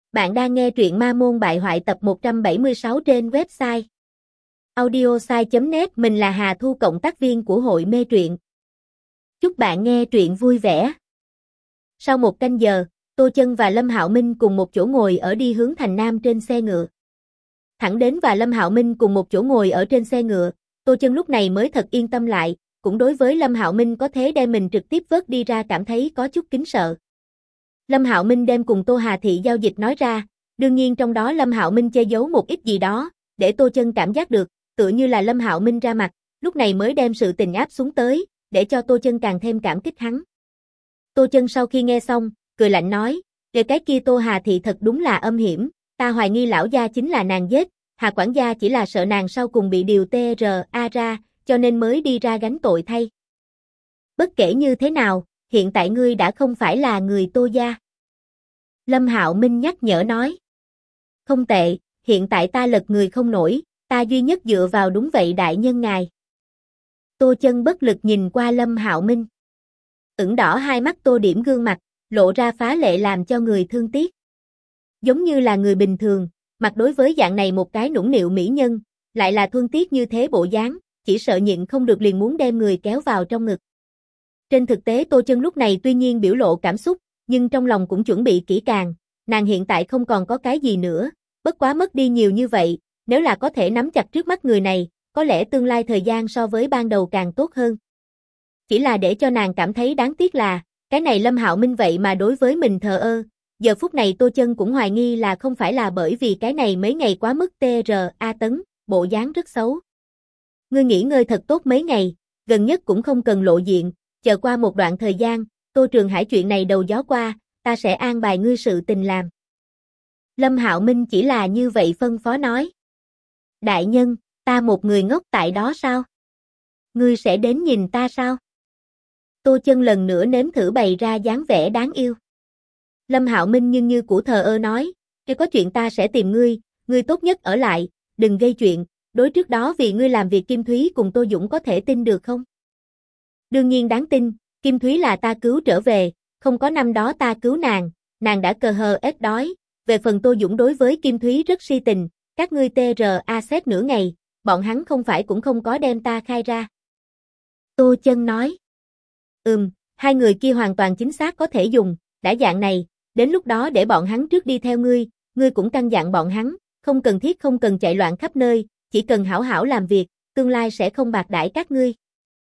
Bạn đang nghe truyện Ma Môn Bại Hoại tập 176 trên website audiosai.net. Mình là Hà Thu, cộng tác viên của hội mê truyện. Chúc bạn nghe truyện vui vẻ. Sau một canh giờ, Tô Chân và Lâm Hạo Minh cùng một chỗ ngồi ở đi hướng thành Nam trên xe ngựa. Thẳng đến và Lâm Hạo Minh cùng một chỗ ngồi ở trên xe ngựa, Tô Chân lúc này mới thật yên tâm lại, cũng đối với Lâm Hạo Minh có thế đem mình trực tiếp vớt đi ra cảm thấy có chút kính sợ. Lâm Hạo Minh đem cùng Tô Hà Thị giao dịch nói ra, đương nhiên trong đó Lâm Hạo Minh che giấu một ít gì đó, để Tô Chân cảm giác được, tựa như là Lâm Hạo Minh ra mặt, lúc này mới đem sự tình áp xuống tới, để cho Tô Chân càng thêm cảm kích hắn. Tô Chân sau khi nghe xong, cười lạnh nói, "Về cái kia Tô Hà Thị thật đúng là âm hiểm, ta hoài nghi lão gia chính là nàng giết, Hà quản gia chỉ là sợ nàng sau cùng bị điều TRA ra, cho nên mới đi ra gánh tội thay. Bất kể như thế nào, hiện tại ngươi đã không phải là người Tô gia." Lâm Hạo Minh nhắc nhở nói. "Không tệ, hiện tại ta lật người không nổi, ta duy nhất dựa vào đúng vậy đại nhân ngài." Tô Chân bất lực nhìn qua Lâm Hạo Minh. Ửng đỏ hai mắt Tô điểm gương mặt, lộ ra phá lệ làm cho người thương tiếc. Giống như là người bình thường, mặt đối với dạng này một cái nũng nịu mỹ nhân, lại là thương tiếc như thế bộ dáng, chỉ sợ nhịn không được liền muốn đem người kéo vào trong ngực. Trên thực tế Tô Chân lúc này tuy nhiên biểu lộ cảm xúc, nhưng trong lòng cũng chuẩn bị kỹ càng, nàng hiện tại không còn có cái gì nữa, bất quá mất đi nhiều như vậy, nếu là có thể nắm chặt trước mắt người này, có lẽ tương lai thời gian so với ban đầu càng tốt hơn. Chỉ là để cho nàng cảm thấy đáng tiếc là, cái này Lâm Hạo Minh vậy mà đối với mình thờ ơ, giờ phút này Tô Chân cũng hoài nghi là không phải là bởi vì cái này mấy ngày quá mức TRA tấn, bộ dáng rất xấu. Ngươi nghỉ ngơi thật tốt mấy ngày, gần nhất cũng không cần lộ diện, chờ qua một đoạn thời gian, Tô Trường Hải chuyện này đầu gió qua, ta sẽ an bài ngươi sự tình làm. Lâm Hạo Minh chỉ là như vậy phân phó nói. Đại nhân, ta một người ngốc tại đó sao? Ngươi sẽ đến nhìn ta sao? Tô Chân lần nữa nếm thử bày ra dáng vẻ đáng yêu. Lâm Hạo Minh nhưng như cũ thờ ơ nói, nếu có chuyện ta sẽ tìm ngươi tốt nhất ở lại, đừng gây chuyện, đối trước đó vì ngươi làm việc Kim Thúy cùng Tô Dũng có thể tin được không? Đương nhiên đáng tin, Kim Thúy là ta cứu trở về, không có năm đó ta cứu nàng đã cờ hờ ết đói, về phần Tô Dũng đối với Kim Thúy rất si tình, các ngươi TRA xét nửa ngày, bọn hắn không phải cũng không có đem ta khai ra. Tô Chân nói, hai người kia hoàn toàn chính xác có thể dùng, đã dạng này, đến lúc đó để bọn hắn trước đi theo ngươi cũng căn dặn bọn hắn, không cần thiết không cần chạy loạn khắp nơi, chỉ cần hảo hảo làm việc, tương lai sẽ không bạc đãi các ngươi.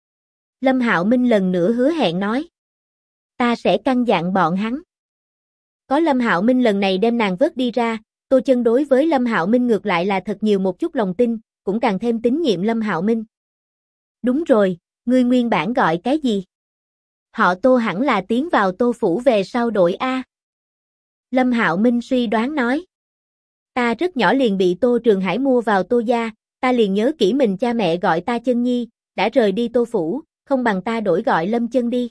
Lâm Hạo Minh lần nữa hứa hẹn nói, ta sẽ căn dặn bọn hắn. Có Lâm Hạo Minh lần này đem nàng vớt đi ra, Tô Chân đối với Lâm Hạo Minh ngược lại là thật nhiều một chút lòng tin, cũng càng thêm tín nhiệm Lâm Hạo Minh. Đúng rồi, ngươi nguyên bản gọi cái gì? Họ Tô hẳn là tiến vào Tô phủ về sau đổi A. Lâm Hạo Minh suy đoán nói. Ta rất nhỏ liền bị Tô Trường Hải mua vào Tô gia, ta liền nhớ kỹ mình cha mẹ gọi ta Chân Nhi, đã rời đi Tô phủ, không bằng ta đổi gọi Lâm Chân đi.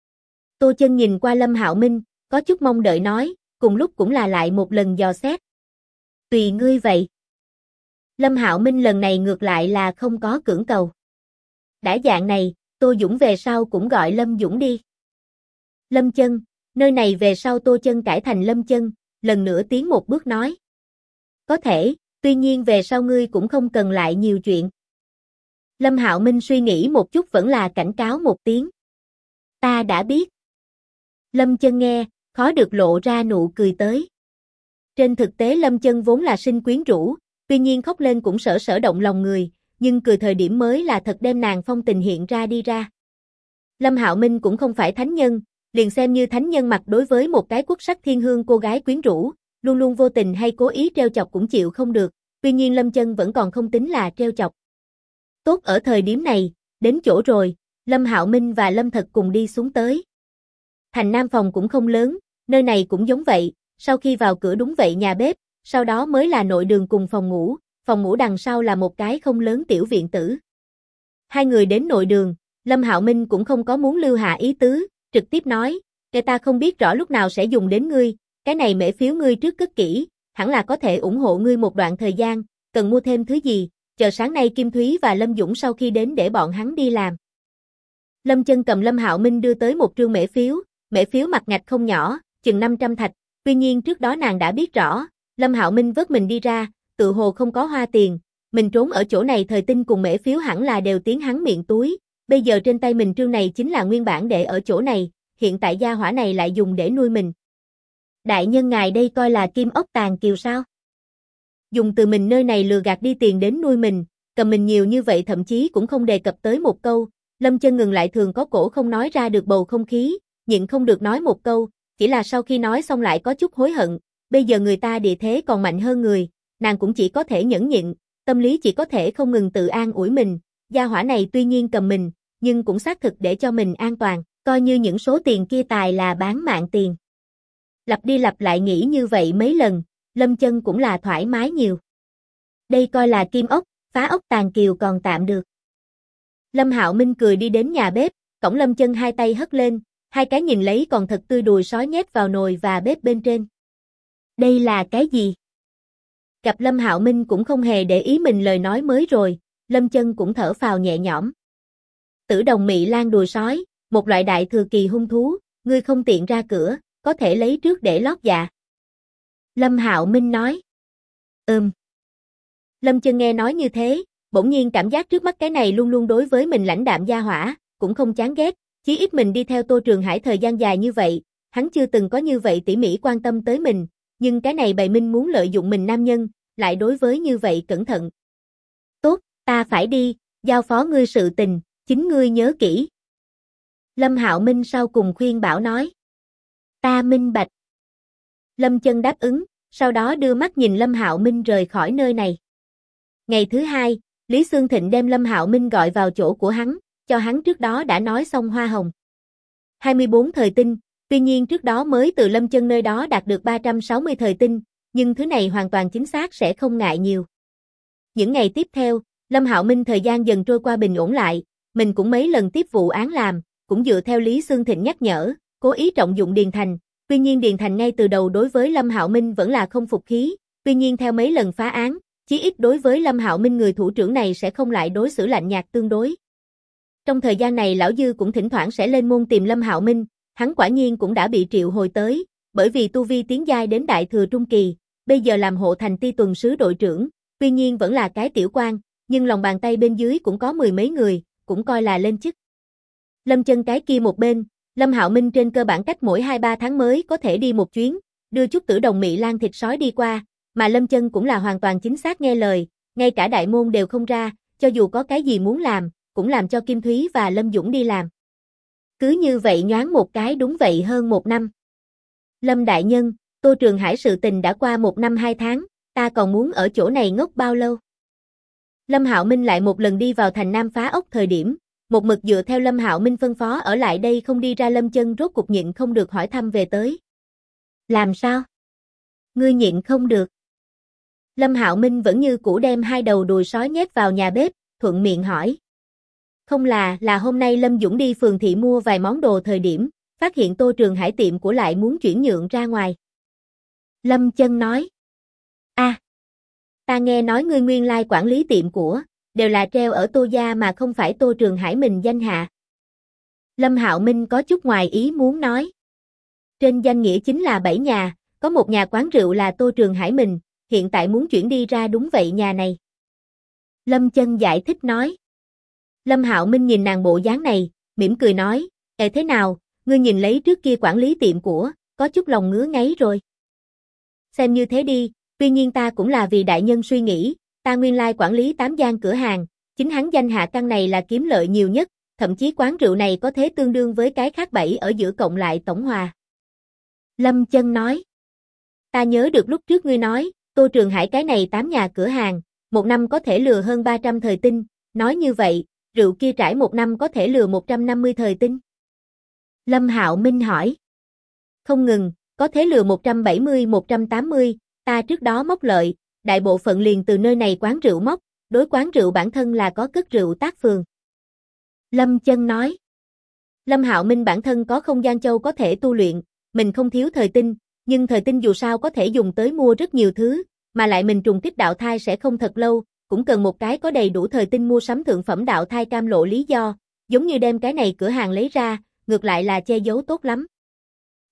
Tô Chân nhìn qua Lâm Hạo Minh, có chút mong đợi nói, cùng lúc cũng là lại một lần dò xét. Tùy ngươi vậy. Lâm Hạo Minh lần này ngược lại là không có cưỡng cầu. Đã dạng này, Tô Dũng về sau cũng gọi Lâm Dũng đi. Lâm Chân, nơi này về sau Tô Chân cải thành Lâm Chân, lần nữa tiến một bước nói. Có thể, tuy nhiên về sau ngươi cũng không cần lại nhiều chuyện. Lâm Hạo Minh suy nghĩ một chút vẫn là cảnh cáo một tiếng. Ta đã biết. Lâm Chân nghe, khó được lộ ra nụ cười tới. Trên thực tế Lâm Chân vốn là sinh quyến rũ, tuy nhiên khóc lên cũng sở sở động lòng người, nhưng cười thời điểm mới là thật đem nàng phong tình hiện ra đi ra. Lâm Hạo Minh cũng không phải thánh nhân, liền xem như thánh nhân mặt đối với một cái quốc sắc thiên hương cô gái quyến rũ, luôn luôn vô tình hay cố ý trêu chọc cũng chịu không được, tuy nhiên Lâm Chân vẫn còn không tính là trêu chọc. Tốt ở thời điểm này, đến chỗ rồi, Lâm Hạo Minh và Lâm Thật cùng đi xuống tới. Thành Nam phòng cũng không lớn, nơi này cũng giống vậy, sau khi vào cửa đúng vậy nhà bếp, sau đó mới là nội đường cùng phòng ngủ đằng sau là một cái không lớn tiểu viện tử. Hai người đến nội đường, Lâm Hạo Minh cũng không có muốn lưu hạ ý tứ, trực tiếp nói, "Cái ta không biết rõ lúc nào sẽ dùng đến ngươi, cái này mễ phiếu ngươi trước cất kỹ, hẳn là có thể ủng hộ ngươi một đoạn thời gian, cần mua thêm thứ gì, chờ sáng nay Kim Thúy và Lâm Dũng sau khi đến để bọn hắn đi làm." Lâm Chân cầm Lâm Hạo Minh đưa tới một trương mễ phiếu mặt ngạch không nhỏ, chừng 500 thạch, Tuy nhiên trước đó nàng đã biết rõ, Lâm Hạo Minh vớt mình đi ra, tự hồ không có hoa tiền, mình trốn ở chỗ này thời tinh cùng mễ phiếu hẳn là đều tiến hắn miệng túi, bây giờ trên tay mình trương này chính là nguyên bản để ở chỗ này, hiện tại gia hỏa này lại dùng để nuôi mình. Đại nhân ngài đây coi là kim ốc tàng kiều sao? Dùng từ mình nơi này lừa gạt đi tiền đến nuôi mình, cầm mình nhiều như vậy thậm chí cũng không đề cập tới một câu, Lâm Chân ngừng lại thường có cổ không nói ra được bầu không khí, nhịn không được nói một câu, chỉ là sau khi nói xong lại có chút hối hận, bây giờ người ta địa thế còn mạnh hơn người, nàng cũng chỉ có thể nhẫn nhịn, tâm lý chỉ có thể không ngừng tự an ủi mình, gia hỏa này tuy nhiên cầm mình, nhưng cũng xác thực để cho mình an toàn, coi như những số tiền kia tài là bán mạng tiền. Lặp đi lặp lại nghĩ như vậy mấy lần, Lâm Chân cũng là thoải mái nhiều. Đây coi là kim ốc, phá ốc tàng kiều còn tạm được. Lâm Hạo Minh cười đi đến nhà bếp, cõng Lâm Chân hai tay hất lên, hai cái nhìn lấy còn thật tươi đùi sói nhét vào nồi và bếp bên trên. Đây là cái gì? Gặp Lâm Hạo Minh cũng không hề để ý mình lời nói mới rồi, Lâm Chân cũng thở phào nhẹ nhõm. Tử đồng mị lan đùi sói, một loại đại thừa kỳ hung thú, ngươi không tiện ra cửa, có thể lấy trước để lót dạ. Lâm Hạo Minh nói. Lâm Chân nghe nói như thế, bỗng nhiên cảm giác trước mắt cái này luôn luôn đối với mình lãnh đạm gia hỏa, cũng không chán ghét, chí ít mình đi theo Tô Trường Hải thời gian dài như vậy, hắn chưa từng có như vậy tỉ mỉ quan tâm tới mình, nhưng cái này bày minh muốn lợi dụng mình nam nhân, lại đối với như vậy cẩn thận. Tốt, ta phải đi, giao phó ngươi sự tình, chính ngươi nhớ kỹ. Lâm Hạo Minh sau cùng khuyên bảo nói. Ta minh bạch. Lâm Chân đáp ứng, sau đó đưa mắt nhìn Lâm Hạo Minh rời khỏi nơi này. Ngày thứ hai, Lý Xương Thịnh đem Lâm Hạo Minh gọi vào chỗ của hắn, cho hắn trước đó đã nói xong hoa hồng. 24 thời tinh, tuy nhiên trước đó mới từ Lâm Chân nơi đó đạt được 360 thời tinh, nhưng thứ này hoàn toàn chính xác sẽ không ngại nhiều. Những ngày tiếp theo, Lâm Hạo Minh thời gian dần trôi qua bình ổn lại, mình cũng mấy lần tiếp vụ án làm, cũng dựa theo Lý Xương Thịnh nhắc nhở, cố ý trọng dụng Điền Thành, tuy nhiên Điền Thành ngay từ đầu đối với Lâm Hạo Minh vẫn là không phục khí, tuy nhiên theo mấy lần phá án, chí ít đối với Lâm Hạo Minh người thủ trưởng này sẽ không lại đối xử lạnh nhạt tương đối. Trong thời gian này lão Dư cũng thỉnh thoảng sẽ lên môn tìm Lâm Hạo Minh, hắn quả nhiên cũng đã bị triệu hồi tới, bởi vì tu vi tiến giai đến đại thừa trung kỳ, bây giờ làm hộ thành ti tuần sứ đội trưởng, tuy nhiên vẫn là cái tiểu quan, nhưng lòng bàn tay bên dưới cũng có mười mấy người, cũng coi là lên chức. Lâm Chân cái kia một bên, Lâm Hạo Minh trên cơ bản cách mỗi 2-3 tháng mới có thể đi một chuyến, đưa chút tử đồng mị lan thịt sói đi qua, mà Lâm Chân cũng là hoàn toàn chính xác nghe lời, ngay cả đại môn đều không ra, cho dù có cái gì muốn làm, cũng làm cho Kim Thúy và Lâm Dũng đi làm. Cứ như vậy nhoáng một cái đúng vậy hơn 1 năm. Lâm đại nhân, Tô Trường Hải sự tình đã qua 1 năm 2 tháng, ta còn muốn ở chỗ này ngốc bao lâu? Lâm Hạo Minh lại một lần đi vào thành Nam phá ốc thời điểm, một mực dựa theo Lâm Hạo Minh phân phó ở lại đây không đi ra. Lâm Chân rốt cục nhịn không được hỏi thăm về tới. Làm sao? Ngươi nhịn không được. Lâm Hạo Minh vẫn như cũ đem hai đầu đùi sói nhét vào nhà bếp, thuận miệng hỏi. Không là hôm nay Lâm Dũng đi phường thị mua vài món đồ thời điểm, phát hiện Tô Trường Hải tiệm của lại muốn chuyển nhượng ra ngoài. Lâm Chân nói. Ta nghe nói ngươi nguyên lai quản lý tiệm của, đều là treo ở Tô gia mà không phải Tô Trường Hải mình danh hạ. Lâm Hạo Minh có chút ngoài ý muốn nói. Trên danh nghĩa chính là 7 nhà, có một nhà quán rượu là Tô Trường Hải mình, hiện tại muốn chuyển đi ra đúng vậy nhà này. Lâm Chân giải thích nói. Lâm Hạo Minh nhìn nàng bộ dáng này, mỉm cười nói, thế nào, ngươi nhìn lấy trước kia quản lý tiệm của, có chút lòng ngứa ngáy rồi. Xem như thế đi, tuy nhiên ta cũng là vì đại nhân suy nghĩ, ta nguyên lai quản lý 8 gian cửa hàng, chính hắn danh hạ căn này là kiếm lợi nhiều nhất, thậm chí quán rượu này có thế tương đương với cái khác 7 ở giữa cộng lại tổng hòa. Lâm Chân nói. Ta nhớ được lúc trước ngươi nói, Tô Trường Hải cái này 8 nhà cửa hàng, 1 năm có thể lừa hơn 300 thời tinh, nói như vậy, rượu kia trải 1 năm có thể lừa 150 thời tinh. Lâm Hạo Minh hỏi. Không ngừng, có thể lừa 170-180, ta trước đó móc lợi, đại bộ phận liền từ nơi này quán rượu móc, đối quán rượu bản thân là có cất rượu tác phường. Lâm Chân nói. Lâm Hạo Minh bản thân có không gian châu có thể tu luyện, mình không thiếu thời tinh, nhưng thời tinh dù sao có thể dùng tới mua rất nhiều thứ, mà lại mình trùng kích đạo thai sẽ không thật lâu, cũng cần một cái có đầy đủ thời tinh mua sắm thượng phẩm đạo thai cam lộ lý do, giống như đem cái này cửa hàng lấy ra, ngược lại là che giấu tốt lắm.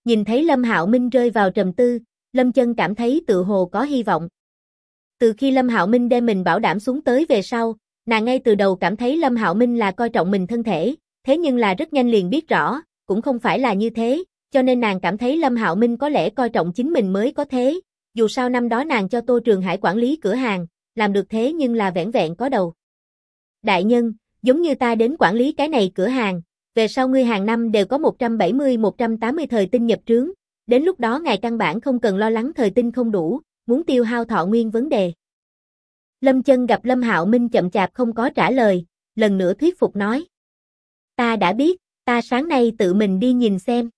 Nhìn thấy Lâm Hạo Minh rơi vào trầm tư, Lâm Chân cảm thấy tựa hồ có hy vọng. Từ khi Lâm Hạo Minh đem mình bảo đảm xuống tới về sau, nàng ngay từ đầu cảm thấy Lâm Hạo Minh là coi trọng mình thân thể, thế nhưng là rất nhanh liền biết rõ, cũng không phải là như thế, cho nên nàng cảm thấy Lâm Hạo Minh có lẽ coi trọng chính mình mới có thế, dù sao năm đó nàng cho Tô Trường Hải quản lý cửa hàng, làm được thế nhưng là vẻn vẹn có đầu. Đại nhân, giống như ta đến quản lý cái này cửa hàng, về sau ngươi hàng năm đều có 170-180 thời tinh nhập trướng, đến lúc đó ngài căn bản không cần lo lắng thời tinh không đủ, muốn tiêu hao thọ nguyên vấn đề. Lâm Chân gặp Lâm Hạo Minh chậm chạp không có trả lời, lần nữa thuyết phục nói. Ta đã biết, ta sáng nay tự mình đi nhìn xem.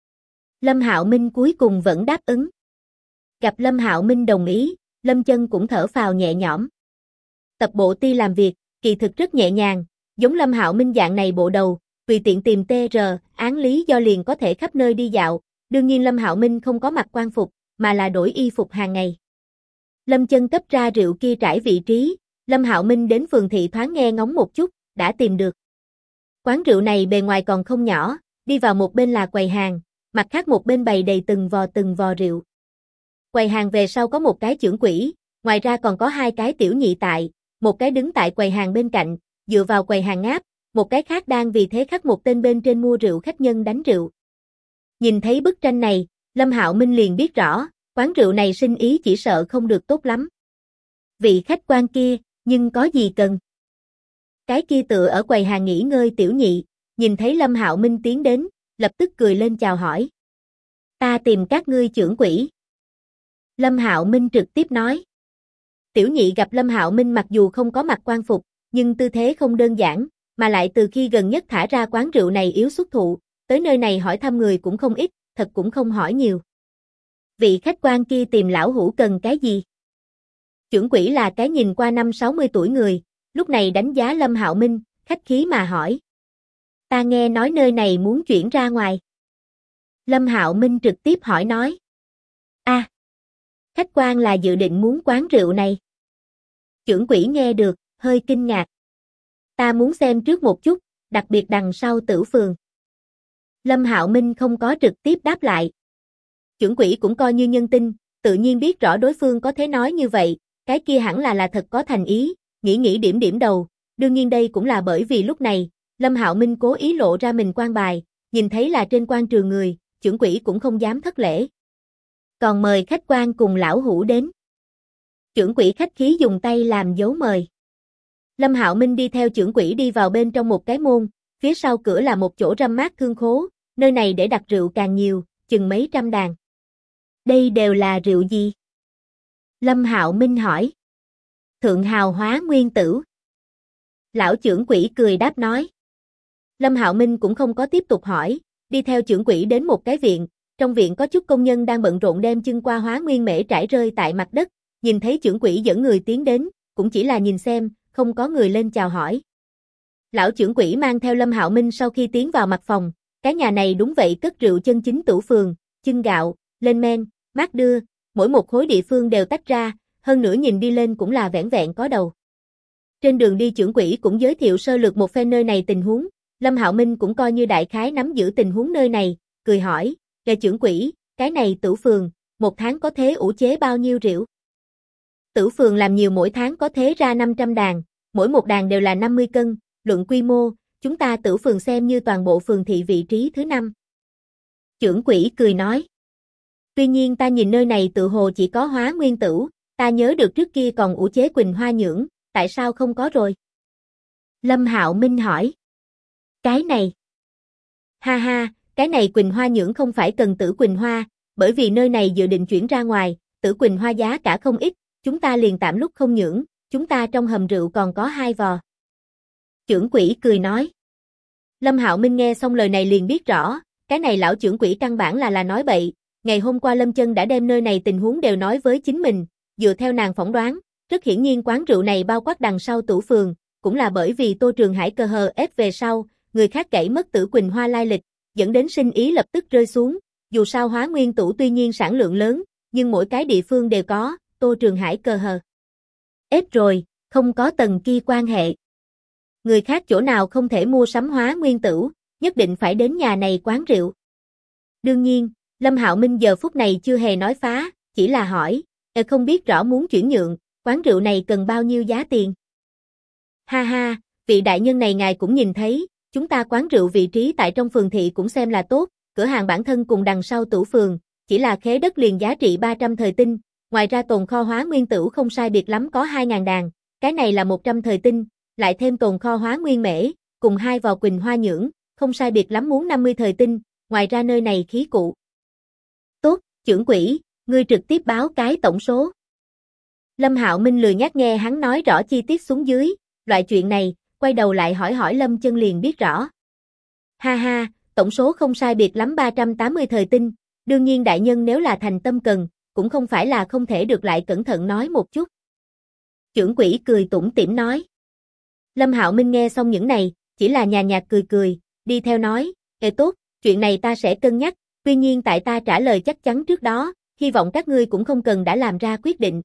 Lâm Hạo Minh cuối cùng vẫn đáp ứng. Gặp Lâm Hạo Minh đồng ý, Lâm Chân cũng thở phào nhẹ nhõm. Tập bộ ti làm việc, kỳ thực rất nhẹ nhàng, giống Lâm Hạo Minh dạng này bộ đầu, tùy tiện tìm TR, án lý do liền có thể khắp nơi đi dạo, đương nhiên Lâm Hạo Minh không có mặc quan phục, mà là đổi y phục hàng ngày. Lâm Chân cấp ra rượu kia trải vị trí, Lâm Hạo Minh đến phường thị thoáng nghe ngóng một chút, đã tìm được. Quán rượu này bề ngoài còn không nhỏ, đi vào một bên là quầy hàng, mặt khác một bên bày đầy từng vò rượu. Quầy hàng về sau có một cái chưởng quỹ, ngoài ra còn có hai cái tiểu nhị tại, một cái đứng tại quầy hàng bên cạnh, dựa vào quầy hàng ngáp, một cái khác đang vì thế khắc một tên bên trên mua rượu khách nhân đánh rượu. Nhìn thấy bức tranh này, Lâm Hạo Minh liền biết rõ, quán rượu này sinh ý chỉ sợ không được tốt lắm. Vị khách quan kia, nhưng có gì cần? Cái kia tựa ở quầy hàng nghỉ ngơi tiểu nhị, nhìn thấy Lâm Hạo Minh tiến đến, lập tức cười lên chào hỏi. Ta tìm các ngươi chưởng quỹ. Lâm Hạo Minh trực tiếp nói. Tiểu nhị gặp Lâm Hạo Minh mặc dù không có mặc quan phục, nhưng tư thế không đơn giản, mà lại từ khi gần nhất thả ra quán rượu này yếu xuất thụ, tới nơi này hỏi thăm người cũng không ít, thật cũng không hỏi nhiều. Vị khách quan kia tìm lão hủ cần cái gì? Chưởng quỹ là cái nhìn qua 50-60 tuổi người, lúc này đánh giá Lâm Hạo Minh, khách khí mà hỏi. Ta nghe nói nơi này muốn chuyển ra ngoài. Lâm Hạo Minh trực tiếp hỏi nói. Khách quan là dự định muốn quán rượu này. Chưởng quỹ nghe được, hơi kinh ngạc. Ta muốn xem trước một chút, đặc biệt đằng sau Tử phường. Lâm Hạo Minh không có trực tiếp đáp lại. Chưởng quỹ cũng coi như nhân tinh, tự nhiên biết rõ đối phương có thể nói như vậy, cái kia hẳn là thật có thành ý, nghĩ điểm đầu, đương nhiên đây cũng là bởi vì lúc này, Lâm Hạo Minh cố ý lộ ra mình quan bài, nhìn thấy là trên quan trường người, chưởng quỹ cũng không dám thất lễ. Còn mời khách quan cùng lão hủ đến. Chưởng quỹ khách khí dùng tay làm dấu mời. Lâm Hạo Minh đi theo chưởng quỹ đi vào bên trong một cái môn, phía sau cửa là một chỗ râm mát thương khố, nơi này để đặt rượu càng nhiều, chừng mấy trăm đàn. Đây đều là rượu gì? Lâm Hạo Minh hỏi. Thượng hào hóa nguyên tử. Lão chưởng quỹ cười đáp nói. Lâm Hạo Minh cũng không có tiếp tục hỏi, đi theo chưởng quỹ đến một cái viện, trong viện có chút công nhân đang bận rộn đem chân qua hóa nguyên mễ trải rơi tại mặt đất, nhìn thấy chưởng quỹ dẫn người tiến đến, cũng chỉ là nhìn xem, không có người lên chào hỏi. Lão chưởng quỹ mang theo Lâm Hạo Minh sau khi tiến vào mặt phòng, cái nhà này đúng vậy cất rượu chân chính Tử phường, chân gạo, lên men, mát đưa, mỗi một khối địa phương đều tách ra, hơn nữa nhìn đi lên cũng là vẻn vẹn có đầu. Trên đường đi chưởng quỹ cũng giới thiệu sơ lược một phen nơi này tình huống, Lâm Hạo Minh cũng coi như đại khái nắm giữ tình huống nơi này, cười hỏi, "Nghe chưởng quỹ, cái này Tử phường, một tháng có thế ủ chế bao nhiêu rượu?" Tử phường làm nhiều mỗi tháng có thế ra 500 đàn, mỗi một đàn đều là 50 cân, luận quy mô, chúng ta Tử phường xem như toàn bộ phường thị vị trí thứ 5. Chưởng quỹ cười nói. Tuy nhiên ta nhìn nơi này tự hồ chỉ có hóa nguyên tử, ta nhớ được trước kia còn ủ chế Quỳnh Hoa Nhưỡng, tại sao không có rồi? Lâm Hạo Minh hỏi. Cái này. Ha ha, cái này Quỳnh Hoa Nhưỡng không phải cần Tử Quỳnh Hoa, bởi vì nơi này dự định chuyển ra ngoài, Tử Quỳnh Hoa giá cả không ít, chúng ta liền tạm lúc không nhưỡng, chúng ta trong hầm rượu còn có 2 vò. Chưởng quỹ cười nói. Lâm Hạo Minh nghe xong lời này liền biết rõ, cái này lão chưởng quỹ căn bản là nói bậy, ngày hôm qua Lâm Chân đã đem nơi này tình huống đều nói với chính mình, dựa theo nàng phỏng đoán, rất hiển nhiên quán rượu này bao quát đằng sau Tử phường, cũng là bởi vì Tô Trường Hải cờ hờ ép về sau, người khác gãy mất Tử Quỳnh Hoa lai lịch, dẫn đến sinh ý lập tức rơi xuống, dù sao hóa nguyên tử tuy nhiên sản lượng lớn, nhưng mỗi cái địa phương đều có, Tô Trường Hải cờ hờ ép rồi, không có tầng kia quan hệ. Người khác chỗ nào không thể mua sắm hóa nguyên tử, nhất định phải đến nhà này quán rượu. Đương nhiên, Lâm Hạo Minh giờ phút này chưa hề nói phá, chỉ là hỏi, không biết rõ muốn chuyển nhượng, quán rượu này cần bao nhiêu giá tiền? Ha ha, vị đại nhân này ngài cũng nhìn thấy, chúng ta quán rượu vị trí tại trong phường thị cũng xem là tốt, cửa hàng bản thân cùng đằng sau tửu phường, chỉ là khế đất liền giá trị 300 thời tinh, ngoài ra tồn kho hóa nguyên tửu không sai biệt lắm có 2.000 đàn, cái này là 100 thời tinh, lại thêm tồn kho hóa nguyên mễ, cùng 2 vò quỳnh hoa nhưỡng, không sai biệt lắm muốn 50 thời tinh, ngoài ra nơi này khí cụ. Tốt, trưởng quỹ, ngươi trực tiếp báo cái tổng số. Lâm Hạo Minh lười nhác nghe hắn nói rõ chi tiết xuống dưới, loại chuyện này, quay đầu lại hỏi Lâm Chân liền biết rõ. Ha ha, tổng số không sai biệt lắm 380 thời tinh, đương nhiên đại nhân nếu là thành tâm cần, cũng không phải là không thể được lại cẩn thận nói một chút. Trưởng quỹ cười tủm tỉm nói. Lâm Hạo Minh nghe xong những này, chỉ là nhàn nhạt cười, đi theo nói, tốt, chuyện này ta sẽ cân nhắc, tuy nhiên tại ta trả lời chắc chắn trước đó, hy vọng các ngươi cũng không cần đã làm ra quyết định.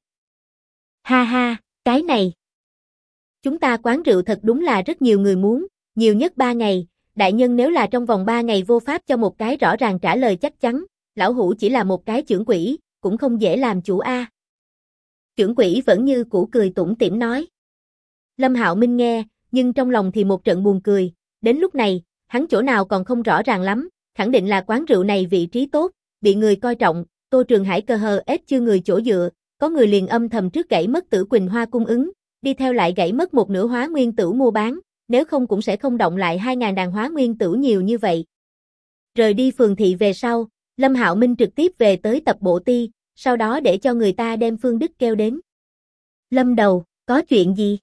Ha ha, cái này. Chúng ta quán rượu thật đúng là rất nhiều người muốn, nhiều nhất 3 ngày, đại nhân nếu là trong vòng 3 ngày vô pháp cho một cái rõ ràng trả lời chắc chắn, lão hủ chỉ là một cái trưởng quỹ, cũng không dễ làm chủ a. Trưởng quỹ vẫn như cũ cười tủm tỉm nói. Lâm Hạo Minh nghe, nhưng trong lòng thì một trận buồn cười, đến lúc này, hắn chỗ nào còn không rõ ràng lắm, khẳng định là quán rượu này vị trí tốt, bị người coi trọng, Tô Trường Hải cơ hờ ết chưa người chỗ dựa, có người liền âm thầm trước gãy mất Tử Quỳnh Hoa cung ứng, đi theo lại gãy mất một nửa hóa nguyên tửu mua bán, nếu không cũng sẽ không động lại 2.000 đàn hóa nguyên tửu nhiều như vậy. Rời đi phường thị về sau, Lâm Hạo Minh trực tiếp về tới tập bộ ti, sau đó để cho người ta đem Phương Đức kêu đến. Lâm đầu, có chuyện gì?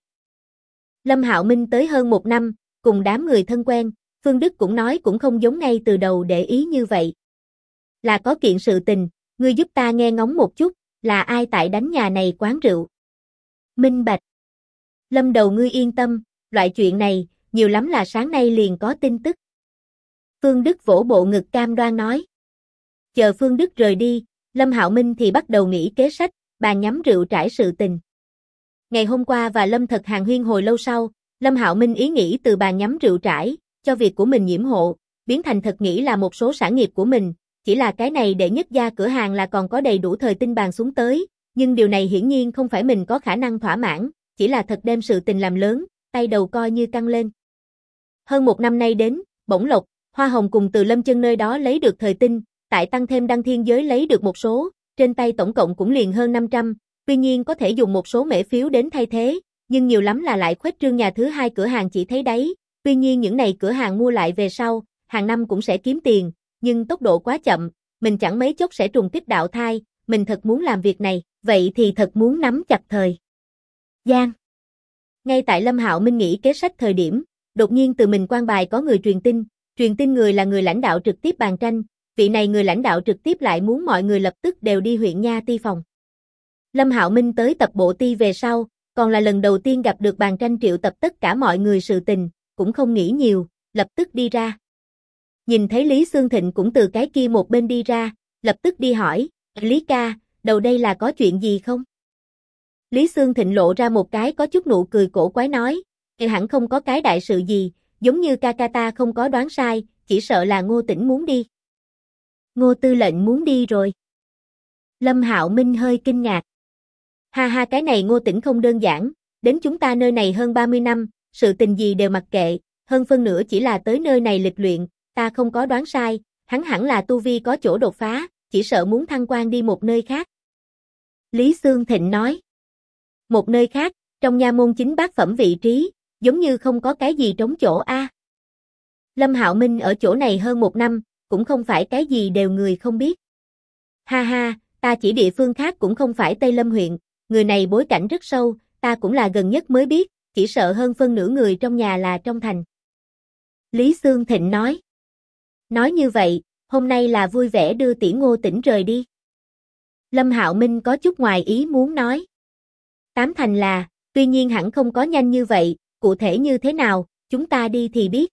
Lâm Hạo Minh tới hơn 1 năm, cùng đám người thân quen, Phương Đức cũng nói cũng không giống ngay từ đầu để ý như vậy. Là có kiện sự tình, ngươi giúp ta nghe ngóng một chút, là ai tại đánh nhà này quán rượu? Minh bạch. Lâm đầu ngươi yên tâm, loại chuyện này, nhiều lắm là sáng nay liền có tin tức. Phương Đức vỗ bộ ngực cam đoan nói. Chờ Phương Đức rời đi, Lâm Hạo Minh thì bắt đầu nghĩ kế sách, bàn nhắm rượu trải sự tình. Ngày hôm qua và Lâm Thật hàng huyên hồi lâu sau, Lâm Hạo Minh ý nghĩ từ bàn nhắm rượu trải, cho việc của mình nhiễm hộ, biến thành thật nghĩ là một số sản nghiệp của mình, chỉ là cái này để nhất gia cửa hàng là còn có đầy đủ thời tinh bàn xuống tới, nhưng điều này hiển nhiên không phải mình có khả năng thỏa mãn, chỉ là thật đem sự tình làm lớn, tay đầu coi như căng lên. Hơn 1 năm nay đến, bổng lộc, hoa hồng cùng từ Lâm Chân nơi đó lấy được thời tinh, tại tăng thêm đăng thiên giới lấy được một số, trên tay tổng cộng cũng liền hơn 500, tuy nhiên có thể dùng một số mễ phiếu đến thay thế, nhưng nhiều lắm là lại khuếch trương nhà thứ 2 cửa hàng chỉ thấy đấy, tuy nhiên những này cửa hàng mua lại về sau, hàng năm cũng sẽ kiếm tiền, nhưng tốc độ quá chậm, mình chẳng mấy chốc sẽ trùng kích đạo thai, mình thật muốn làm việc này, vậy thì thật muốn nắm chặt thời gian. Ngay tại Lâm Hạo Minh nghĩ kế sách thời điểm, đột nhiên từ mình quan bài có người truyền tin người là người lãnh đạo trực tiếp bàn tranh, vị này người lãnh đạo trực tiếp lại muốn mọi người lập tức đều đi huyện nha ti phòng. Lâm Hạo Minh tới tập bộ ti về sau, còn là lần đầu tiên gặp được bàn tranh triệu tập tất cả mọi người sự tình, cũng không nghĩ nhiều, lập tức đi ra. Nhìn thấy Lý Xương Thịnh cũng từ cái kia một bên đi ra, lập tức đi hỏi, Lý ca, đầu đây là có chuyện gì không? Lý Xương Thịnh lộ ra một cái có chút nụ cười cổ quái nói, hẳn không có cái đại sự gì, giống như ca ca ta không có đoán sai, chỉ sợ là Ngô Tĩnh muốn đi. Ngô tư lệnh muốn đi rồi. Lâm Hạo Minh hơi kinh ngạc. Ha ha, cái này Ngô Tĩnh không đơn giản, đến chúng ta nơi này hơn 30 năm, sự tình gì đều mặc kệ, hơn phân nửa chỉ là tới nơi này lịch luyện, ta không có đoán sai, hắn hẳn là tu vi có chỗ đột phá, chỉ sợ muốn thăng quan đi một nơi khác. Lý Xương Thịnh nói. Một nơi khác, trong nha môn chính bát phẩm vị trí, giống như không có cái gì trống chỗ a. Lâm Hạo Minh ở chỗ này hơn 1 năm, cũng không phải cái gì đều người không biết. Ha ha, ta chỉ địa phương khác cũng không phải Tây Lâm huyện, người này bối cảnh rất sâu, ta cũng là gần nhất mới biết, chỉ sợ hơn phân nửa người trong nhà là trong thành. Lý Xương Thịnh nói. Nói như vậy, hôm nay là vui vẻ đưa tỷ Ngô Tĩnh rời đi. Lâm Hạo Minh có chút ngoài ý muốn nói. Tám thành là, tuy nhiên hẳn không có nhanh như vậy, cụ thể như thế nào, chúng ta đi thì biết.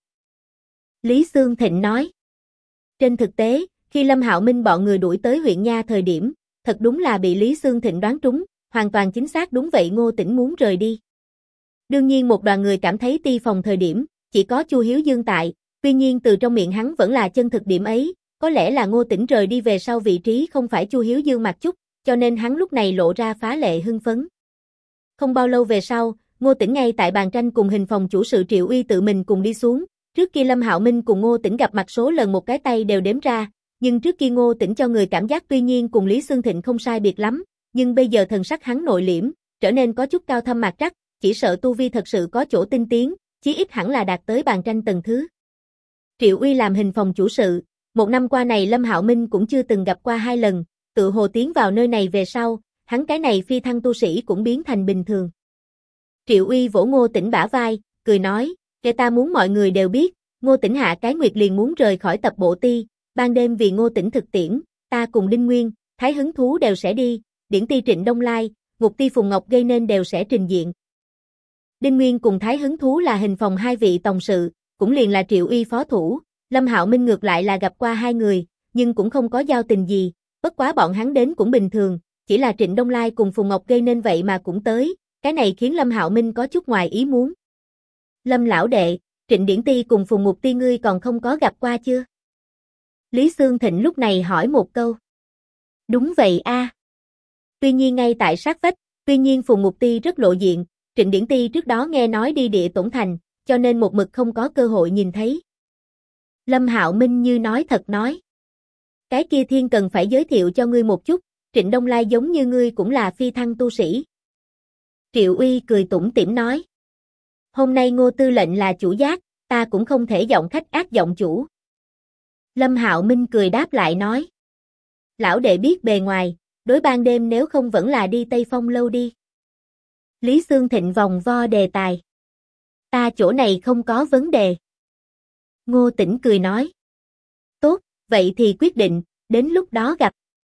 Lý Xương Thịnh nói. Trên thực tế, khi Lâm Hạo Minh bọn người đuổi tới huyện nha thời điểm, thật đúng là bị Lý Xương Thịnh đoán trúng, hoàn toàn chính xác đúng vậy Ngô Tĩnh muốn rời đi. Đương nhiên một đoàn người cảm thấy ti phòng thời điểm, chỉ có Chu Hiếu Dương tại, tuy nhiên từ trong miệng hắn vẫn là chân thực điểm ấy, có lẽ là Ngô Tĩnh rời đi về sau vị trí không phải Chu Hiếu Dương mặc chút, cho nên hắn lúc này lộ ra phá lệ hưng phấn. Không bao lâu về sau, Ngô Tĩnh ngay tại bàn tranh cùng hình phòng chủ sự Triệu Uy tự mình cùng đi xuống, trước kia Lâm Hạo Minh cùng Ngô Tĩnh gặp mặt số lần một cái tay đều đếm ra, nhưng trước kia Ngô Tĩnh cho người cảm giác tuy nhiên cùng Lý Xương Thịnh không sai biệt lắm, nhưng bây giờ thần sắc hắn nội liễm, trở nên có chút cao thâm mạc trắc, chỉ sợ tu vi thật sự có chỗ tinh tiến, chí ít hẳn là đạt tới bàn tranh tầng thứ. Triệu Uy làm hình phòng chủ sự, một năm qua này Lâm Hạo Minh cũng chưa từng gặp qua 2 lần, tự hồ tiến vào nơi này về sau, hắn cái này phi thăng tu sĩ cũng biến thành bình thường. Triệu Uy vỗ Ngô Tĩnh bả vai, cười nói, "Kẻ ta muốn mọi người đều biết, Ngô Tĩnh hạ cái nguyệt liền muốn rời khỏi tập bộ ti, ban đêm vì Ngô Tĩnh thực tiễn, ta cùng Đinh Nguyên, Thái Hứng Thú đều sẽ đi, Điển Ti Trịnh Đông Lai, Ngục Ti Phùng Ngọc gây nên đều sẽ trình diện." Đinh Nguyên cùng Thái Hứng Thú là hình phòng 2 vị tòng sự, cũng liền là Triệu Uy phó thủ, Lâm Hạo Minh ngược lại là gặp qua 2 người, nhưng cũng không có giao tình gì, bất quá bọn hắn đến cũng bình thường, chỉ là Trịnh Đông Lai cùng Phùng Ngọc gây nên vậy mà cũng tới, cái này khiến Lâm Hạo Minh có chút ngoài ý muốn. Lâm lão đệ, Trịnh Điển Ti cùng Phùng Ngục Ti ngươi còn không có gặp qua chưa? Lý Xương Thịnh lúc này hỏi một câu. Đúng vậy a. Tuy nhiên ngay tại sát vách, tuy nhiên Phùng Ngục Ti rất lộ diện, Trịnh Điển Ti trước đó nghe nói đi Địa Tổn Thành, cho nên một mực không có cơ hội nhìn thấy. Lâm Hạo Minh như nói thật nói. Cái kia thiên cần phải giới thiệu cho ngươi một chút, Trịnh Đông Lai giống như ngươi cũng là phi thăng tu sĩ. Triệu Uy cười tủm tỉm nói. Hôm nay Ngô tư lệnh là chủ giác, ta cũng không thể giọng khách ác giọng chủ. Lâm Hạo Minh cười đáp lại nói. Lão đệ biết bề ngoài, đối ban đêm nếu không vẫn là đi Tây Phong lâu đi. Lý Xương Thịnh vòng vo đề tài. Ta chỗ này không có vấn đề. Ngô Tĩnh cười nói. Tốt, vậy thì quyết định, đến lúc đó gặp.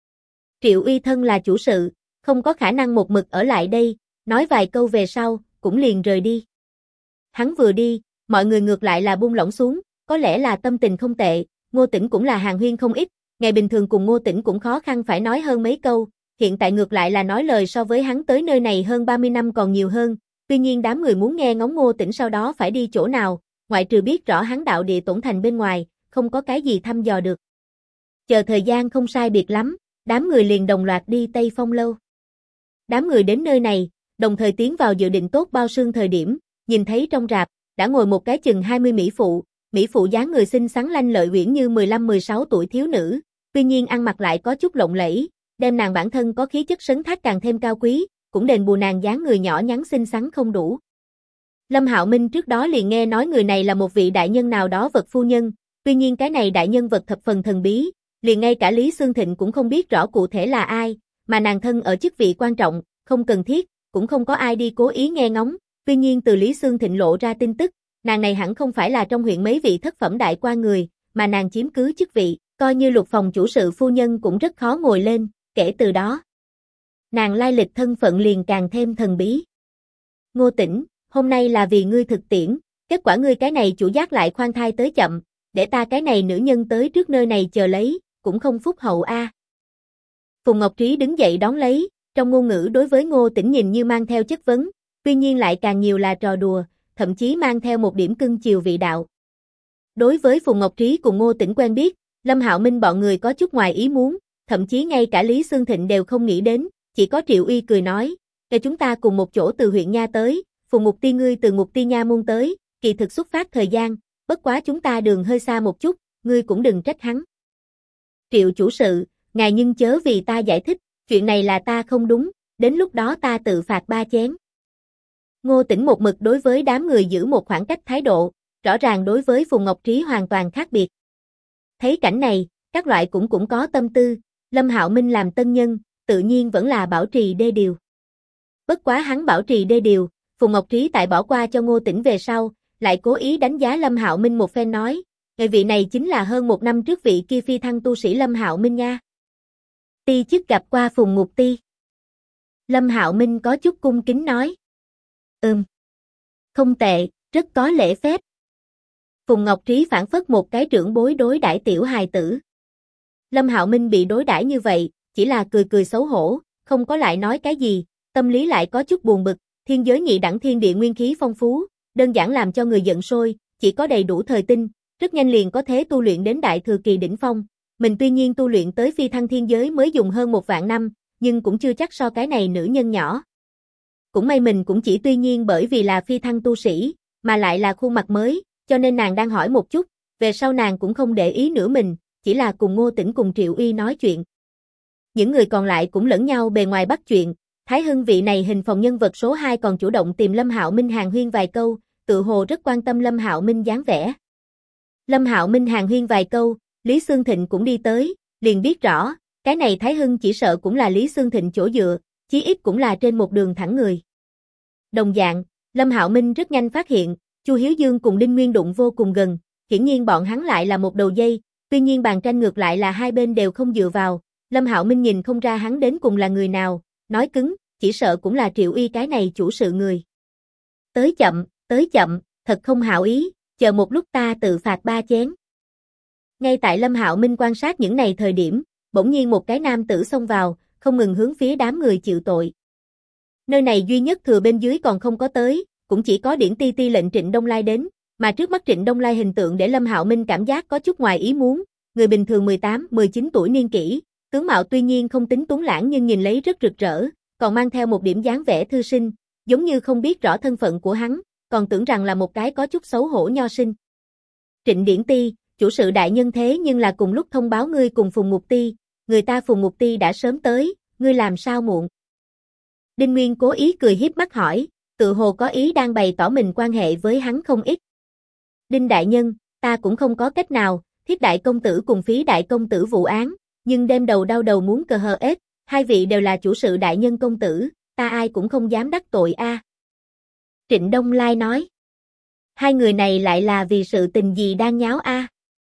Triệu Uy thân là chủ sự, không có khả năng một mực ở lại đây, nói vài câu về sau, cũng liền rời đi. Hắn vừa đi, mọi người ngược lại là buông lỏng xuống, có lẽ là tâm tình không tệ, Ngô Tĩnh cũng là hàn huyên không ít, ngày bình thường cùng Ngô Tĩnh cũng khó khăn phải nói hơn mấy câu, hiện tại ngược lại là nói lời so với hắn tới nơi này hơn 30 năm còn nhiều hơn, tuy nhiên đám người muốn nghe ngóng Ngô Tĩnh sau đó phải đi chỗ nào, ngoại trừ biết rõ hắn đạo Địa Tổn Thành bên ngoài, không có cái gì thăm dò được. Chờ thời gian không sai biệt lắm, đám người liền đồng loạt đi Tây Phong lâu. Đám người đến nơi này, đồng thời tiến vào dự định tốt bao sương thời điểm, nhìn thấy trong rạp, đã ngồi một cái chừng 20 mỹ phụ dáng người xinh xắn lanh lợi uyển như 15-16 tuổi thiếu nữ, tuy nhiên ăn mặc lại có chút lộng lẫy, đem nàng bản thân có khí chất sấn thác càng thêm cao quý, cũng đền bù nàng dáng người nhỏ nhắn xinh xắn không đủ. Lâm Hạo Minh trước đó liền nghe nói người này là một vị đại nhân nào đó vật phu nhân, tuy nhiên cái này đại nhân vật thập phần thần bí, liền ngay cả Lý Xương Thịnh cũng không biết rõ cụ thể là ai, mà nàng thân ở chức vị quan trọng, không cần thiết, cũng không có ai đi cố ý nghe ngóng, tuy nhiên từ Lý Xương Thịnh lộ ra tin tức, nàng này hẳn không phải là trong huyện mấy vị thất phẩm đại quan người, mà nàng chiếm cứ chức vị, coi như Lục phòng chủ sự phu nhân cũng rất khó ngồi lên, kể từ đó. Nàng lai lịch thân phận liền càng thêm thần bí. Ngô Tĩnh, hôm nay là vì ngươi thực tiễn, kết quả ngươi cái này chủ giác lại khoan thai tới chậm, để ta cái này nữ nhân tới trước nơi này chờ lấy, cũng không phúc hậu a. Phùng Ngọc Trí đứng dậy đón lấy, trong ngôn ngữ đối với Ngô Tĩnh nhìn như mang theo chất vấn, tuy nhiên lại càng nhiều là trò đùa, thậm chí mang theo một điểm cưng chiều vị đạo. Đối với Phùng Ngọc Trí cùng Ngô Tĩnh quen biết, Lâm Hạo Minh bọn người có chút ngoài ý muốn, thậm chí ngay cả Lý Xương Thịnh đều không nghĩ đến, chỉ có Triệu Uy cười nói, "Để chúng ta cùng một chỗ từ huyện Nha tới, Phùng Ngục Ti ngươi từ Ngục Ti Nha môn tới, kỳ thực xuất phát thời gian, bất quá chúng ta đường hơi xa một chút, ngươi cũng đừng trách hắn." Triệu chủ sự, ngài nhưng chớ vì ta giải thích, chuyện này là ta không đúng, đến lúc đó ta tự phạt 3 chén. Ngô Tĩnh một mực đối với đám người giữ một khoảng cách thái độ, rõ ràng đối với Phùng Ngọc Trí hoàn toàn khác biệt. Thấy cảnh này, các loại cũng có tâm tư, Lâm Hạo Minh làm tân nhân, tự nhiên vẫn là bảo trì đê điều. Bất quá hắn bảo trì đê điều, Phùng Ngọc Trí tại bỏ qua cho Ngô Tĩnh về sau, lại cố ý đánh giá Lâm Hạo Minh một phen nói, người vị này chính là hơn 1 năm trước vị kia phi thăng tu sĩ Lâm Hạo Minh nha. Ti chức gặp qua Phùng Ngục Ti. Lâm Hạo Minh có chút cung kính nói. Không tệ, rất có lễ phép. Phùng Ngọc Trí phản phất một cái trưởng bối đối đãi tiểu hài tử. Lâm Hạo Minh bị đối đãi như vậy, chỉ là cười cười xấu hổ, không có lại nói cái gì, tâm lý lại có chút buồn bực, thiên giới nhị đẳng thiên địa nguyên khí phong phú, đơn giản làm cho người giận sôi, chỉ có đầy đủ thời tinh, rất nhanh liền có thể tu luyện đến đại thừa kỳ đỉnh phong, mình tuy nhiên tu luyện tới phi thăng thiên giới mới dùng hơn 1 vạn năm, nhưng cũng chưa chắc so cái này nữ nhân nhỏ. Cũng may mình cũng chỉ tuy nhiên bởi vì là phi thăng tu sĩ, mà lại là khuôn mặt mới, cho nên nàng đang hỏi một chút, về sau nàng cũng không để ý nữa mình, chỉ là cùng Ngô Tĩnh cùng Triệu Uy nói chuyện. Những người còn lại cũng lẫn nhau bề ngoài bắt chuyện, Thái Hưng vị này hình phòng nhân vật số 2 còn chủ động tìm Lâm Hạo Minh hàn huyên vài câu, tự hồ rất quan tâm Lâm Hạo Minh dáng vẻ. Lâm Hạo Minh hàn huyên vài câu, Lý Xương Thịnh cũng đi tới, liền biết rõ, cái này Thái Hưng chỉ sợ cũng là Lý Xương Thịnh chỗ dựa, chí ít cũng là trên một đường thẳng người. Đồng dạng, Lâm Hạo Minh rất nhanh phát hiện, Chu Hiếu Dương cùng Đinh Nguyên đụng vô cùng gần, hiển nhiên bọn hắn lại là một đầu dây, tuy nhiên bàn tranh ngược lại là hai bên đều không dựa vào, Lâm Hạo Minh nhìn không ra hắn đến cùng là người nào, nói cứng, chỉ sợ cũng là Triệu Uy cái này chủ sự người. Tới chậm, thật không hảo ý, chờ một lúc ta tự phạt 3 chén. Ngay tại Lâm Hạo Minh quan sát những này thời điểm, bỗng nhiên một cái nam tử xông vào, không ngừng hướng phía đám người chịu tội. Nơi này duy nhất thừa bên dưới còn không có tới, cũng chỉ có Điển Ti Ti lệnh Trịnh Đông Lai đến, mà trước mắt Trịnh Đông Lai hình tượng để Lâm Hạo Minh cảm giác có chút ngoài ý muốn, người bình thường 18, 19 tuổi niên kỷ, tướng mạo tuy nhiên không tính tuấn lãng nhưng nhìn lấy rất rực rỡ, còn mang theo một điểm dáng vẻ thư sinh, giống như không biết rõ thân phận của hắn, còn tưởng rằng là một cái có chút xấu hổ nho sinh. Trịnh Điển Ti, chủ sự đại nhân thế nhưng là cùng lúc thông báo ngươi cùng Phùng Mục Ti, người ta Phùng Mục Ti đã sớm tới, ngươi làm sao muộn? Đinh Nguyên cố ý cười hiếp mắt hỏi, tự hồ có ý đang bày tỏ mình quan hệ với hắn không ít. Đinh đại nhân, ta cũng không có cách nào, Thiết đại công tử cùng Phí đại công tử vụ án, nhưng đêm đầu đau đầu muốn cờ hờ ết, hai vị đều là chủ sự đại nhân công tử, ta ai cũng không dám đắc tội a. Trịnh Đông Lai nói. Hai người này lại là vì sự tình gì đang nháo a?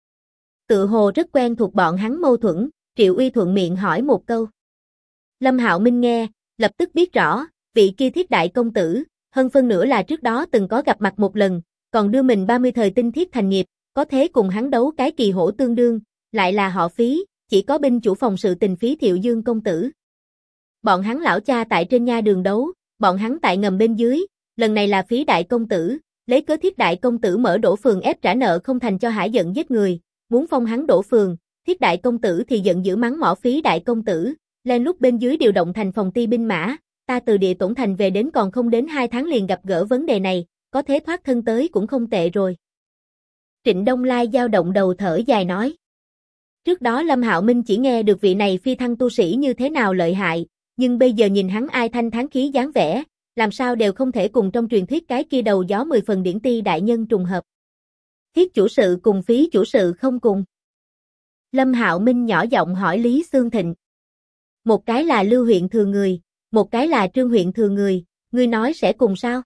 Tự hồ rất quen thuộc bọn hắn mâu thuẫn, Triệu Uy thuận miệng hỏi một câu. Lâm Hạo Minh nghe, lập tức biết rõ, vị kia Thiết đại công tử, hơn phân nửa là trước đó từng có gặp mặt một lần, còn đưa mình 30 thời tinh thiết thành nghiệp, có thế cùng hắn đấu cái kỳ hổ tương đương, lại là họ Phí, chỉ có binh chủ phòng sự tình Phí Thiệu Dương công tử. Bọn hắn lão cha tại trên nha đường đấu, bọn hắn tại ngầm bên dưới, lần này là Phí đại công tử, lấy cớ Thiết đại công tử mở đổ phường ép trả nợ không thành cho hả giận giết người, muốn phong hắn đổ phường, Thiết đại công tử thì giận dữ mắng mỏ Phí đại công tử, lên lúc bên dưới điều động thành phòng ti binh mã, ta từ địa tổn thành về đến còn không đến 2 tháng liền gặp gỡ vấn đề này, có thế thoát thân tới cũng không tệ rồi. Trịnh Đông Lai dao động đầu thở dài nói. Trước đó Lâm Hạo Minh chỉ nghe được vị này phi thăng tu sĩ như thế nào lợi hại, nhưng bây giờ nhìn hắn ai thanh thán khí dáng vẻ, làm sao đều không thể cùng trong truyền thuyết cái kia đầu gió 10 phần Điển Ti đại nhân trùng hợp. Thiết chủ sự cùng Phí chủ sự không cùng. Lâm Hạo Minh nhỏ giọng hỏi Lý Xương Thịnh. Một cái là Lưu huyện thừa người, một cái là Trương huyện thừa người, ngươi nói sẽ cùng sao?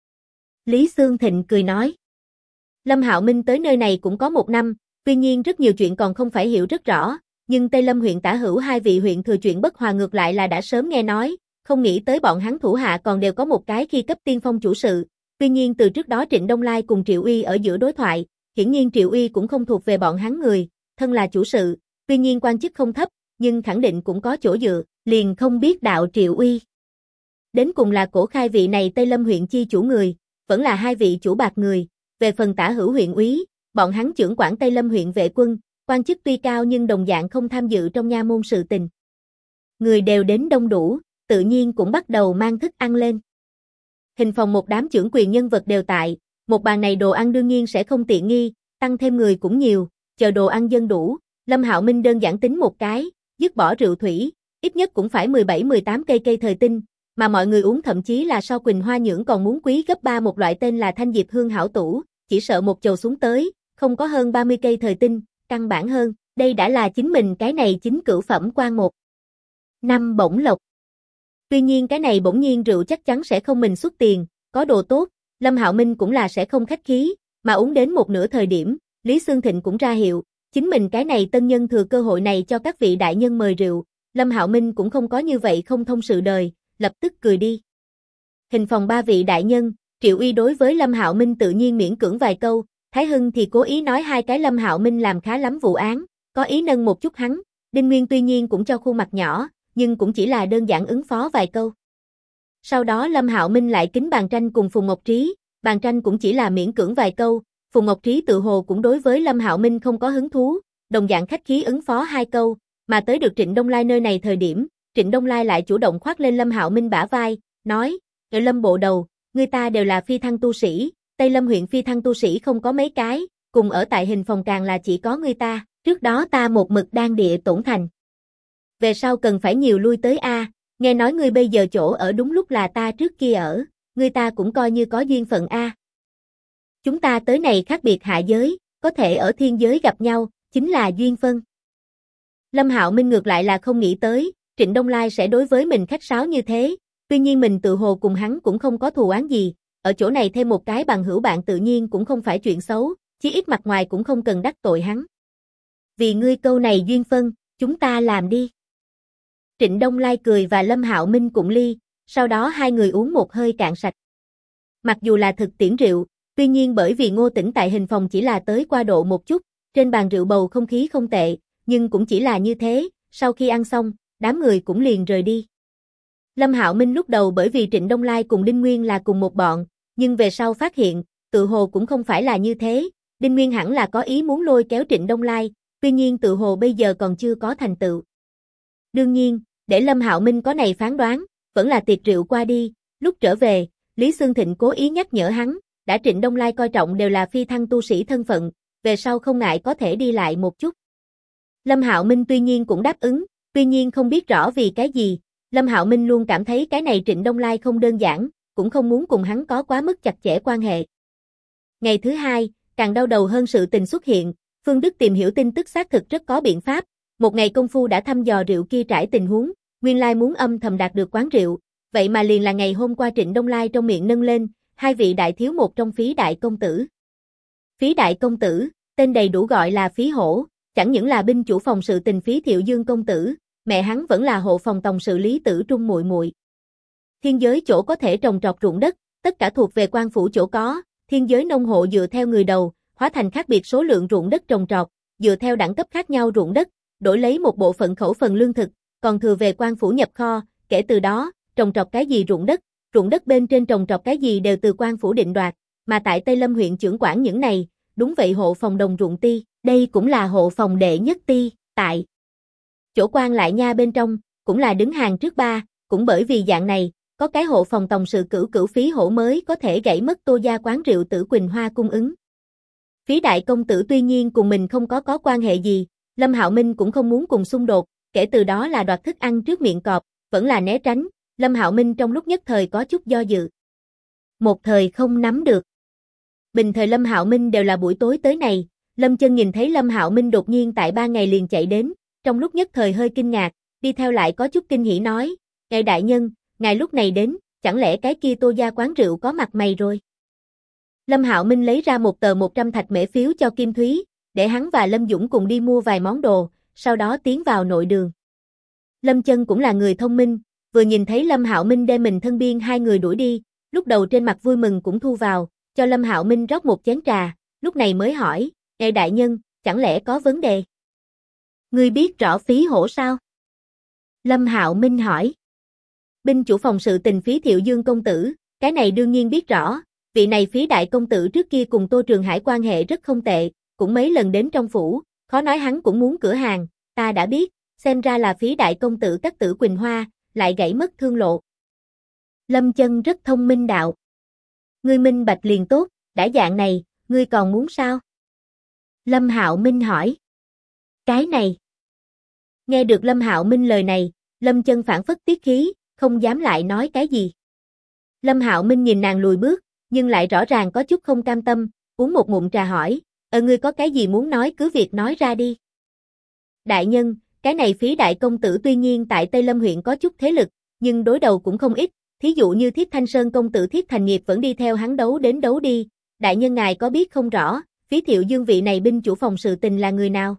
Lý Xương Thịnh cười nói. Lâm Hạo Minh tới nơi này cũng có 1 năm, tuy nhiên rất nhiều chuyện còn không phải hiểu rất rõ, nhưng Tây Lâm huyện tả hữu 2 vị huyện thừa chuyện bất hòa ngược lại là đã sớm nghe nói, không nghĩ tới bọn hắn thủ hạ còn đều có một cái khi cấp tiên phong chủ sự, tuy nhiên từ trước đó Trịnh Đông Lai cùng Triệu Uy ở giữa đối thoại, hiển nhiên Triệu Uy cũng không thuộc về bọn hắn người, thân là chủ sự, tuy nhiên quan chức không thấp, nhưng khẳng định cũng có chỗ dựa, liền không biết đạo Triệu Uy. Đến cùng là cổ khai vị này Tây Lâm huyện chi chủ người, vẫn là 2 vị chủ bạc người, về phần tả hữu huyện úy, bọn hắn trưởng quản Tây Lâm huyện vệ quân, quan chức tuy cao nhưng đồng dạng không tham dự trong nha môn sự tình. Người đều đến đông đủ, tự nhiên cũng bắt đầu mang thức ăn lên. Hình phòng một đám trưởng quyền nhân vật đều tại, một bàn này đồ ăn đương nhiên sẽ không tiện nghi, tăng thêm người cũng nhiều, chờ đồ ăn dân đủ, Lâm Hạo Minh đơn giản tính một cái, dứt bỏ rượu thủy, ít nhất cũng phải 17-18 cây thời tinh, mà mọi người uống thậm chí là so Quỳnh Hoa Nhưỡng còn muốn quý gấp 3 một loại tên là Thanh Diệp Hương hảo tủ, chỉ sợ một chầu xuống tới, không có hơn 30 cây thời tinh, căn bản hơn, đây đã là chính mình cái này chính cửu phẩm quan 1 năm bổng lộc. Tuy nhiên cái này bỗng nhiên rượu chắc chắn sẽ không mình xuất tiền, có đồ tốt, Lâm Hạo Minh cũng là sẽ không khách khí, mà uống đến một nửa thời điểm, Lý Xương Thịnh cũng ra hiệu, chính mình cái này tân nhân thừa cơ hội này cho các vị đại nhân mời rượu, Lâm Hạo Minh cũng không có như vậy không thông sự đời, lập tức cười đi. Hình phòng 3 vị đại nhân, Triệu Uy đối với Lâm Hạo Minh tự nhiên miễn cưỡng vài câu, Thái Hưng thì cố ý nói 2 cái Lâm Hạo Minh làm khá lắm vụ án, có ý nâng một chút hắn, Đinh Nguyên tuy nhiên cũng cho khuôn mặt nhỏ, nhưng cũng chỉ là đơn giản ứng phó vài câu. Sau đó Lâm Hạo Minh lại kính Bàn Tranh cùng Phùng Ngọc Trí, Bàn Tranh cũng chỉ là miễn cưỡng vài câu, Phùng Ngọc Trí tự hồ cũng đối với Lâm Hạo Minh không có hứng thú, đồng dạng khách khí ứng phó hai câu, mà tới được Trịnh Đông Lai nơi này thời điểm, Trịnh Đông Lai lại chủ động khoác lên Lâm Hạo Minh bả vai, nói, Lâm bộ đầu, người ta đều là phi thăng tu sĩ, Tây Lâm huyện phi thăng tu sĩ không có mấy cái, cùng ở tại hình phòng càng là chỉ có người ta, trước đó ta một mực đang địa tổn thành. Về sau cần phải nhiều lui tới a, nghe nói ngươi bây giờ chỗ ở đúng lúc là ta trước kia ở, người ta cũng coi như có duyên phận a. Chúng ta tới này khác biệt hạ giới, có thể ở thiên giới gặp nhau, chính là duyên phân. Lâm Hạo Minh ngược lại là không nghĩ tới, Trịnh Đông Lai sẽ đối với mình khách sáo như thế, tuy nhiên mình tự hồ cùng hắn cũng không có thù oán gì, ở chỗ này thêm một cái bằng hữu bạn tự nhiên cũng không phải chuyện xấu, chí ít mặt ngoài cũng không cần đắc tội hắn. Vì ngươi câu này duyên phân, chúng ta làm đi. Trịnh Đông Lai cười và Lâm Hạo Minh cũng ly, sau đó hai người uống một hơi cạn sạch. Mặc dù là thực tiễn rượu, tuy nhiên bởi vì Ngô Tĩnh tại hình phòng chỉ là tới qua độ một chút, trên bàn rượu bầu không khí không tệ, nhưng cũng chỉ là như thế, sau khi ăn xong, đám người cũng liền rời đi. Lâm Hạo Minh lúc đầu bởi vì Trịnh Đông Lai cùng Đinh Nguyên là cùng một bọn, nhưng về sau phát hiện, tự hồ cũng không phải là như thế, Đinh Nguyên hẳn là có ý muốn lôi kéo Trịnh Đông Lai, tuy nhiên tự hồ bây giờ còn chưa có thành tựu. Đương nhiên, để Lâm Hạo Minh có này phán đoán, vẫn là tiệc rượu qua đi, lúc trở về, Lý Xương Thịnh cố ý nhắc nhở hắn, đã Trịnh Đông Lai coi trọng đều là phi thăng tu sĩ thân phận, về sau không ngại có thể đi lại một chút. Lâm Hạo Minh tuy nhiên cũng đáp ứng, tuy nhiên không biết rõ vì cái gì, Lâm Hạo Minh luôn cảm thấy cái này Trịnh Đông Lai không đơn giản, cũng không muốn cùng hắn có quá mức chặt chẽ quan hệ. Ngày thứ hai, càng đau đầu hơn sự tình xuất hiện, Phương Đức tìm hiểu tin tức xác thực rất có biện pháp, một ngày công phu đã thăm dò rượu kia trải tình huống, nguyên lai muốn âm thầm đạt được quán rượu, vậy mà liền là ngày hôm qua Trịnh Đông Lai trong miệng nâng lên, hai vị đại thiếu một trong Phí đại công tử. Phí đại công tử, tên đầy đủ gọi là Phí Hổ, chẳng những là binh chủ phòng sự tình Phí Thiệu Dương công tử, mẹ hắn vẫn là hộ phòng tổng sự Lý Tử Trung muội muội. Thiên giới chỗ có thể trồng trọt ruộng đất, tất cả thuộc về quan phủ chỗ có, thiên giới nông hộ dựa theo người đầu, hóa thành khác biệt số lượng ruộng đất trồng trọt, dựa theo đẳng cấp khác nhau ruộng đất, đổi lấy một bộ phận khẩu phần lương thực, còn thừa về quan phủ nhập kho, kể từ đó, trồng trọt cái gì ruộng đất bên trên trồng trọt cái gì đều từ quan phủ định đoạt, mà tại Tây Lâm huyện trưởng quản những này, đúng vậy hộ phòng đồng ruộng ty, đây cũng là hộ phòng đệ nhất ty, tại chỗ quan lại nha bên trong, cũng là đứng hàng trước ba, cũng bởi vì dạng này, có cái hộ phòng tổng sự Cửu Phí Hổ mới có thể gãy mất Tô gia quán rượu Tử Quỳnh Hoa cung ứng. Phí đại công tử tuy nhiên cùng mình không có quan hệ gì, Lâm Hạo Minh cũng không muốn cùng xung đột, kể từ đó là đoạt thức ăn trước miệng cọp, vẫn là né tránh, Lâm Hạo Minh trong lúc nhất thời có chút do dự. Một thời không nắm được. Bình thời Lâm Hạo Minh đều là buổi tối tới này, Lâm Chân nhìn thấy Lâm Hạo Minh đột nhiên tại 3 ngày liền chạy đến, trong lúc nhất thời hơi kinh ngạc, đi theo lại có chút kinh hỉ nói, ngài đại nhân, ngài lúc này đến, chẳng lẽ cái kia Tô gia quán rượu có mặt mày rồi? Lâm Hạo Minh lấy ra một tờ 100 thạch mễ phiếu cho Kim Thúy, để hắn và Lâm Dũng cùng đi mua vài món đồ, sau đó tiến vào nội đường. Lâm Chân cũng là người thông minh, vừa nhìn thấy Lâm Hạo Minh đem mình thân biên hai người đuổi đi, lúc đầu trên mặt vui mừng cũng thu vào, cho Lâm Hạo Minh rót một chén trà, lúc này mới hỏi, ngài đại nhân, chẳng lẽ có vấn đề? Ngươi biết rõ Phí Hổ sao? Lâm Hạo Minh hỏi. Binh chủ phòng sự tình Phí Thiệu Dương công tử, cái này đương nhiên biết rõ, vị này Phí đại công tử trước kia cùng Tô Trường Hải quan hệ rất không tệ, cũng mấy lần đến trong phủ, khó nói hắn cũng muốn cửa hàng, ta đã biết, xem ra là Phí đại công tử cắt Tử Quỳnh Hoa, lại gãy mất thương lộ. Lâm Chân rất thông minh đạo. Ngươi minh bạch liền tốt, đã dạng này, ngươi còn muốn sao? Lâm Hạo Minh hỏi. Cái này. Nghe được Lâm Hạo Minh lời này, Lâm Chân phản phất tiết khí, không dám lại nói cái gì. Lâm Hạo Minh nhìn nàng lùi bước, nhưng lại rõ ràng có chút không cam tâm, uống một ngụm trà hỏi, ngươi có cái gì muốn nói cứ việc nói ra đi. Đại nhân, cái này Phí đại công tử tuy nhiên tại Tây Lâm huyện có chút thế lực, nhưng đối đầu cũng không ít, thí dụ như Thiếp Thanh Sơn công tử Thiếp Thành Nghiệp vẫn đi theo hắn đấu đến đấu đi, đại nhân ngài có biết không rõ, Phí Thiệu Dương vị này binh chủ phòng sự tình là người nào?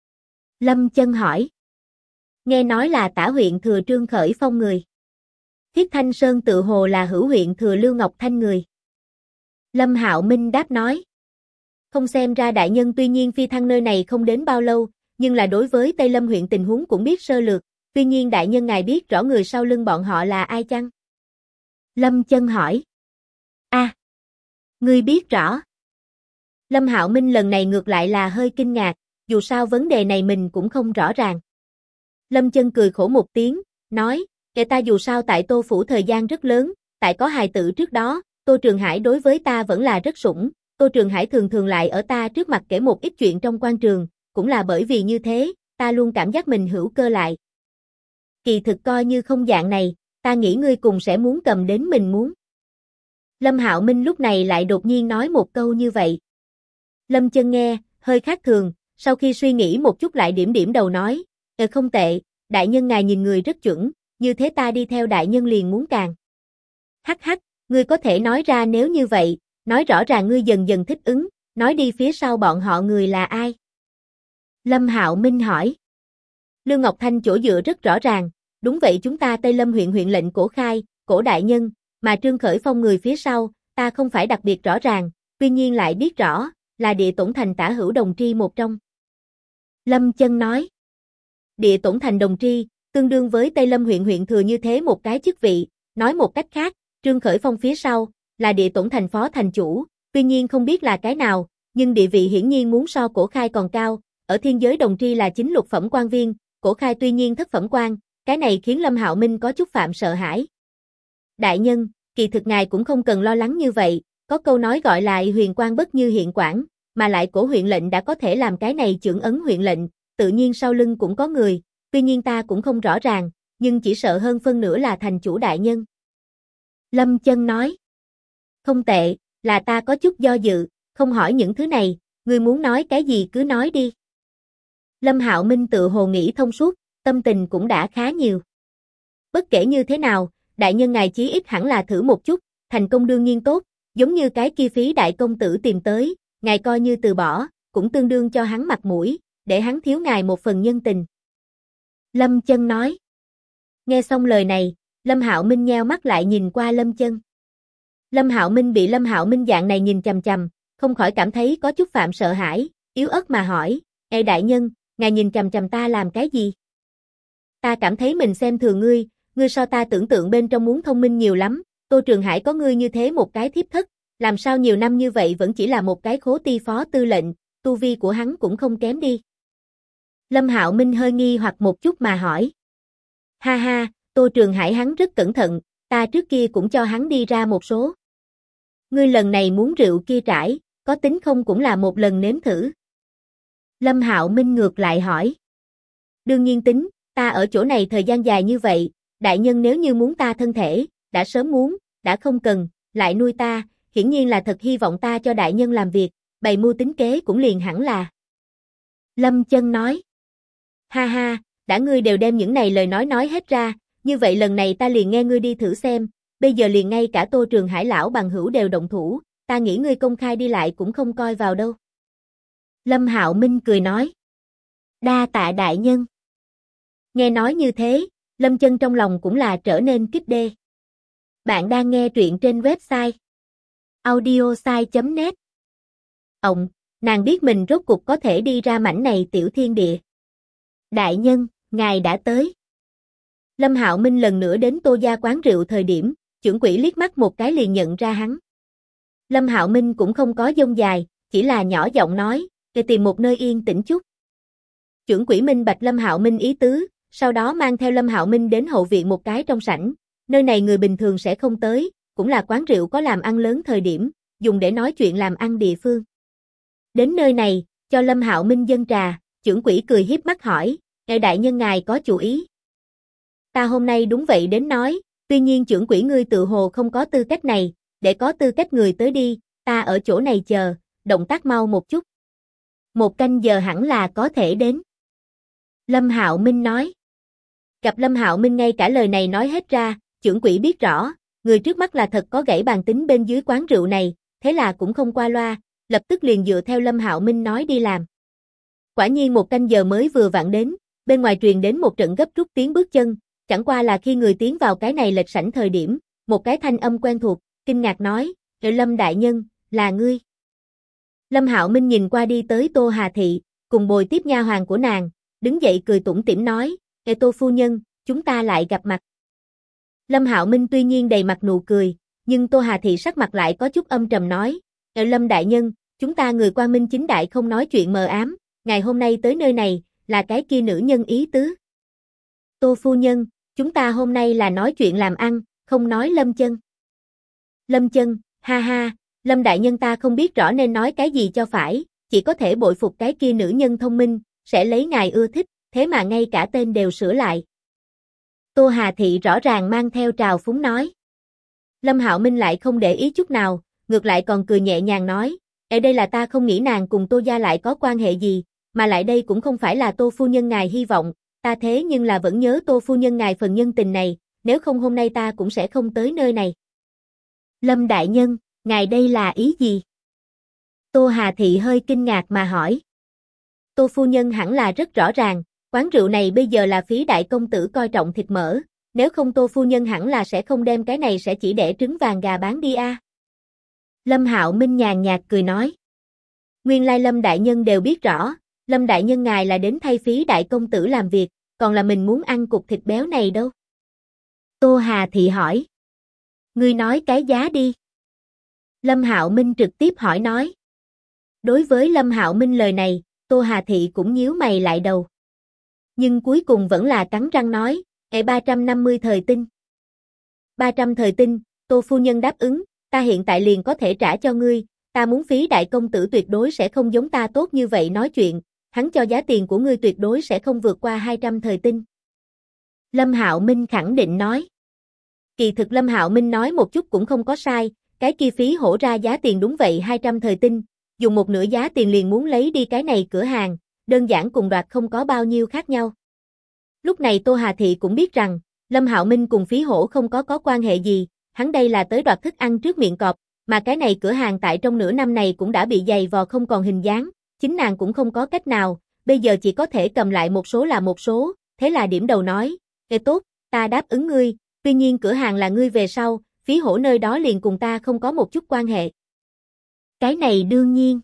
Lâm Chân hỏi. Nghe nói là Tả huyện thừa Trương Khởi Phong người. Thiếp Thanh Sơn tự hồ là Hữu huyện thừa Lưu Ngọc Thanh người. Lâm Hạo Minh đáp nói. Không xem ra đại nhân tuy nhiên phi thăng nơi này không đến bao lâu, nhưng là đối với Tây Lâm huyện tình huống cũng biết sơ lược, tuy nhiên đại nhân ngài biết rõ người sau lưng bọn họ là ai chăng? Lâm Chân hỏi. Ngươi biết rõ. Lâm Hạo Minh lần này ngược lại là hơi kinh ngạc, dù sao vấn đề này mình cũng không rõ ràng. Lâm Chân cười khổ một tiếng, nói, kể ta dù sao tại Tô Phủ thời gian rất lớn, tại có hài tử trước đó, Tô Trường Hải đối với ta vẫn là rất sủng, Tô Trường Hải thường thường lại ở ta trước mặt kể một ít chuyện trong quan trường, cũng là bởi vì như thế, ta luôn cảm giác mình hữu cơ lại. Kỳ thực coi như không dạng này, ta nghĩ ngươi cùng sẽ muốn cầm đến mình muốn. Lâm Hạo Minh lúc này lại đột nhiên nói một câu như vậy. Lâm Chân nghe, hơi khác thường, sau khi suy nghĩ một chút lại điểm điểm đầu nói, không tệ, đại nhân ngài nhìn người rất chuẩn, như thế ta đi theo đại nhân liền muốn càng. Hắc hắc, ngươi có thể nói ra nếu như vậy, nói rõ ràng ngươi dần dần thích ứng, nói đi phía sau bọn họ người là ai? Lâm Hạo Minh hỏi. Lương Ngọc Thanh chỗ dựa rất rõ ràng, đúng vậy chúng ta Tây Lâm huyện huyện lệnh Cổ Khai, Cổ đại nhân, mà Trương Khởi Phong người phía sau, ta không phải đặc biệt rõ ràng, tuy nhiên lại biết rõ, là Địa Tổn Thành Tả Hữu Đồng Tri một trong. Lâm Chân nói. Địa Tổn Thành Đồng Tri, tương đương với Tây Lâm huyện huyện thừa như thế một cái chức vị, nói một cách khác, Trương Khởi Phong phía sau, là Địa Tổn Thành phó thành chủ, tuy nhiên không biết là cái nào, nhưng địa vị hiển nhiên muốn so Cổ Khai còn cao, ở thiên giới Đồng Tri là chính lục phẩm quan viên, Cổ Khai tuy nhiên thất phẩm quan, cái này khiến Lâm Hạo Minh có chút phạm sợ hãi. Đại nhân, kỳ thực ngài cũng không cần lo lắng như vậy, có câu nói gọi là huyền quan bất như hiện quản, mà lại Cổ huyện lệnh đã có thể làm cái này chưởng ấn huyện lệnh, tự nhiên sau lưng cũng có người, tuy nhiên ta cũng không rõ ràng, nhưng chỉ sợ hơn phân nửa là thành chủ đại nhân. Lâm Chân nói. Không tệ, là ta có chút do dự, không hỏi những thứ này, ngươi muốn nói cái gì cứ nói đi. Lâm Hạo Minh tự hồ nghĩ thông suốt, tâm tình cũng đã khá nhiều. Bất kể như thế nào, đại nhân ngài chí ít hẳn là thử một chút, thành công đương nhiên tốt, giống như cái kia phí đại công tử tìm tới, ngài coi như từ bỏ, cũng tương đương cho hắn mặt mũi, để hắn thiếu ngài một phần nhân tình. Lâm Chân nói. Nghe xong lời này, Lâm Hạo Minh nheo mắt lại nhìn qua Lâm Chân. Lâm Hạo Minh bị Lâm Hạo Minh dạng này nhìn chằm chằm, không khỏi cảm thấy có chút phạm sợ hãi, yếu ớt mà hỏi, ê đại nhân, ngài nhìn chằm chằm ta làm cái gì? Ta cảm thấy mình xem thường ngươi, ngươi so ta tưởng tượng bên trong muốn thông minh nhiều lắm, Tô Trường Hải có ngươi như thế một cái thiếp thất, làm sao nhiều năm như vậy vẫn chỉ là một cái khố ti phó tư lệnh, tu vi của hắn cũng không kém đi. Lâm Hạo Minh hơi nghi hoặc một chút mà hỏi. Ha ha, Tô Trường Hải hắn rất cẩn thận, ta trước kia cũng cho hắn đi ra một số. Ngươi lần này muốn rượu kia trải, có tính không cũng là một lần nếm thử. Lâm Hạo Minh ngược lại hỏi. Đương nhiên tính, ta ở chỗ này thời gian dài như vậy, đại nhân nếu như muốn ta thân thể, đã sớm muốn, đã không cần, lại nuôi ta, hiển nhiên là thật hy vọng ta cho đại nhân làm việc, bày mưu tính kế cũng liền hẳn là. Lâm Chân nói. Ha ha, đã ngươi đều đem những này lời nói hết ra, như vậy lần này ta liền nghe ngươi đi thử xem, bây giờ liền ngay cả Tô Trường Hải lão bằng hữu đều động thủ, ta nghĩ ngươi công khai đi lại cũng không coi vào đâu. Lâm Hạo Minh cười nói. Đa tạ đại nhân. Nghe nói như thế, Lâm Chân trong lòng cũng là trở nên kích đê. Bạn đang nghe truyện trên website audiosai.net. Nàng biết mình rốt cục có thể đi ra mảnh này tiểu thiên địa. Đại nhân, ngài đã tới. Lâm Hạo Minh lần nữa đến Tô gia quán rượu thời điểm, trưởng quỹ liếc mắt một cái liền nhận ra hắn. Lâm Hạo Minh cũng không có dông dài, chỉ là nhỏ giọng nói, để tìm một nơi yên tĩnh chút. Trưởng quỹ minh bạch Lâm Hạo Minh ý tứ, sau đó mang theo Lâm Hạo Minh đến hậu viện một cái trong sảnh, nơi này người bình thường sẽ không tới, cũng là quán rượu có làm ăn lớn thời điểm, dùng để nói chuyện làm ăn địa phương. Đến nơi này, cho Lâm Hạo Minh dâng trà, trưởng quỹ cười hiếp mắt hỏi, đại nhân ngài có chủ ý? Ta hôm nay đúng vậy đến nói, tuy nhiên trưởng quỹ ngươi tự hồ không có tư cách này, để có tư cách người tới đi, ta ở chỗ này chờ, động tác mau một chút. 1 canh giờ hẳn là có thể đến. Lâm Hạo Minh nói. Gặp Lâm Hạo Minh ngay cả lời này nói hết ra, trưởng quỹ biết rõ, người trước mắt là thật có gãy bàn tính bên dưới quán rượu này, thế là cũng không qua loa, lập tức liền dựa theo Lâm Hạo Minh nói đi làm. Quả nhiên 1 canh giờ mới vừa vặn đến, bên ngoài truyền đến một trận gấp rút tiếng bước chân, chẳng qua là khi người tiến vào cái này lệch sảnh thời điểm, một cái thanh âm quen thuộc, kinh ngạc nói, Lâm đại nhân, là ngươi. Lâm Hạo Minh nhìn qua đi tới Tô Hà Thị, cùng bồi tiếp nha hoàn của nàng, đứng dậy cười tủm tỉm nói, Tô phu nhân, chúng ta lại gặp mặt. Lâm Hạo Minh tuy nhiên đầy mặt nụ cười, nhưng Tô Hà Thị sắc mặt lại có chút âm trầm nói, Lâm đại nhân, chúng ta người Quang Minh chính đại không nói chuyện mờ ám, ngài hôm nay tới nơi này, là cái kia nữ nhân ý tứ. Tô phu nhân, chúng ta hôm nay là nói chuyện làm ăn, không nói Lâm Chân. Lâm Chân, ha ha, Lâm đại nhân ta không biết rõ nên nói cái gì cho phải, chỉ có thể bội phục cái kia nữ nhân thông minh, sẽ lấy ngài ưa thích, thế mà ngay cả tên đều sửa lại. Tô Hà Thị rõ ràng mang theo trào phúng nói. Lâm Hạo Minh lại không để ý chút nào, ngược lại còn cười nhẹ nhàng nói, ở đây là ta không nghĩ nàng cùng Tô gia lại có quan hệ gì, mà lại đây cũng không phải là Tô phu nhân ngài hy vọng, ta thế nhưng là vẫn nhớ Tô phu nhân ngài phần nhân tình này, nếu không hôm nay ta cũng sẽ không tới nơi này. Lâm đại nhân, ngài đây là ý gì? Tô Hà Thị hơi kinh ngạc mà hỏi. Tô phu nhân hẳn là rất rõ ràng, quán rượu này bây giờ là phí đại công tử coi trọng thịt mỡ, nếu không Tô phu nhân hẳn là sẽ không đem cái này sẽ chỉ đẻ trứng vàng gà bán đi a. Lâm Hạo Minh nhàn nhạt cười nói. Nguyên lai Lâm đại nhân đều biết rõ, Lâm đại nhân ngài là đến thay phí đại công tử làm việc, còn là mình muốn ăn cục thịt béo này đâu. Tô Hà Thị hỏi. Ngươi nói cái giá đi. Lâm Hạo Minh trực tiếp hỏi nói. Đối với Lâm Hạo Minh lời này, Tô Hà Thị cũng nhíu mày lại đầu. Nhưng cuối cùng vẫn là cắn răng nói, 350 thời tinh. 300 thời tinh, Tô phu nhân đáp ứng, ta hiện tại liền có thể trả cho ngươi, ta muốn phí đại công tử tuyệt đối sẽ không giống ta tốt như vậy nói chuyện, hắn cho giá tiền của ngươi tuyệt đối sẽ không vượt qua 200 thời tinh. Lâm Hạo Minh khẳng định nói. Kỳ thực Lâm Hạo Minh nói một chút cũng không có sai, cái kia phí hổ ra giá tiền đúng vậy 200 thời tinh, dùng một nửa giá tiền liền muốn lấy đi cái này cửa hàng, đơn giản cùng đoạt không có bao nhiêu khác nhau. Lúc này Tô Hà Thị cũng biết rằng, Lâm Hạo Minh cùng phí hổ không có quan hệ gì, hắn đây là tới đoạt thức ăn trước miệng cọp, mà cái này cửa hàng tại trong nửa năm này cũng đã bị dày vò không còn hình dáng, chính nàng cũng không có cách nào, bây giờ chỉ có thể cầm lại một số là một số, thế là điểm đầu nói, tốt, ta đáp ứng ngươi, tuy nhiên cửa hàng là ngươi về sau, phí hổ nơi đó liền cùng ta không có một chút quan hệ. Cái này đương nhiên.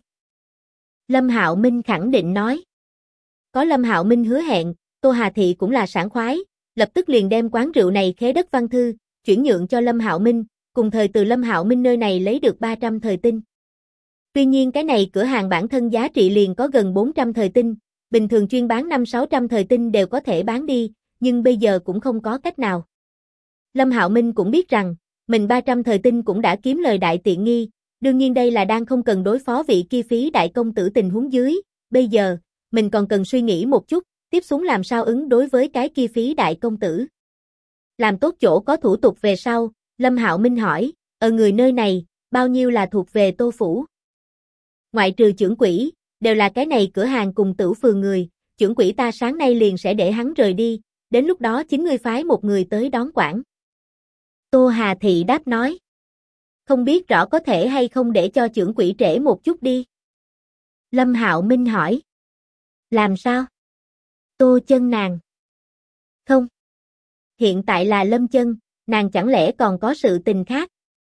Lâm Hạo Minh khẳng định nói. Có Lâm Hạo Minh hứa hẹn, Tô Hà Thị cũng là sảng khoái, lập tức liền đem quán rượu này khế đất văn thư, chuyển nhượng cho Lâm Hạo Minh, cùng thời từ Lâm Hạo Minh nơi này lấy được 300 thời tinh. Tuy nhiên cái này cửa hàng bản thân giá trị liền có gần 400 thời tinh, bình thường chuyên bán 500-600 thời tinh đều có thể bán đi, nhưng bây giờ cũng không có cách nào. Lâm Hạo Minh cũng biết rằng, mình 300 thời tinh cũng đã kiếm lời đại tiện nghi, đương nhiên đây là đang không cần đối phó vị kia phí đại công tử tình huống dưới, bây giờ, mình còn cần suy nghĩ một chút, tiếp xuống làm sao ứng đối với cái kia phí đại công tử. Làm tốt chỗ có thủ tục về sau, Lâm Hạo Minh hỏi, ở người nơi này, bao nhiêu là thuộc về Tô phủ? Ngoại trừ trưởng quỹ, đều là cái này cửa hàng cùng Tửu phường người, trưởng quỹ ta sáng nay liền sẽ để hắn rời đi, đến lúc đó chính ngươi phái một người tới đón quản. Tô Hà Thị đáp nói. Không biết rõ có thể hay không để cho trưởng quỹ trễ một chút đi. Lâm Hạo Minh hỏi. Làm sao? Tô Chân nàng. Không. Hiện tại là Lâm Chân, nàng chẳng lẽ còn có sự tình khác?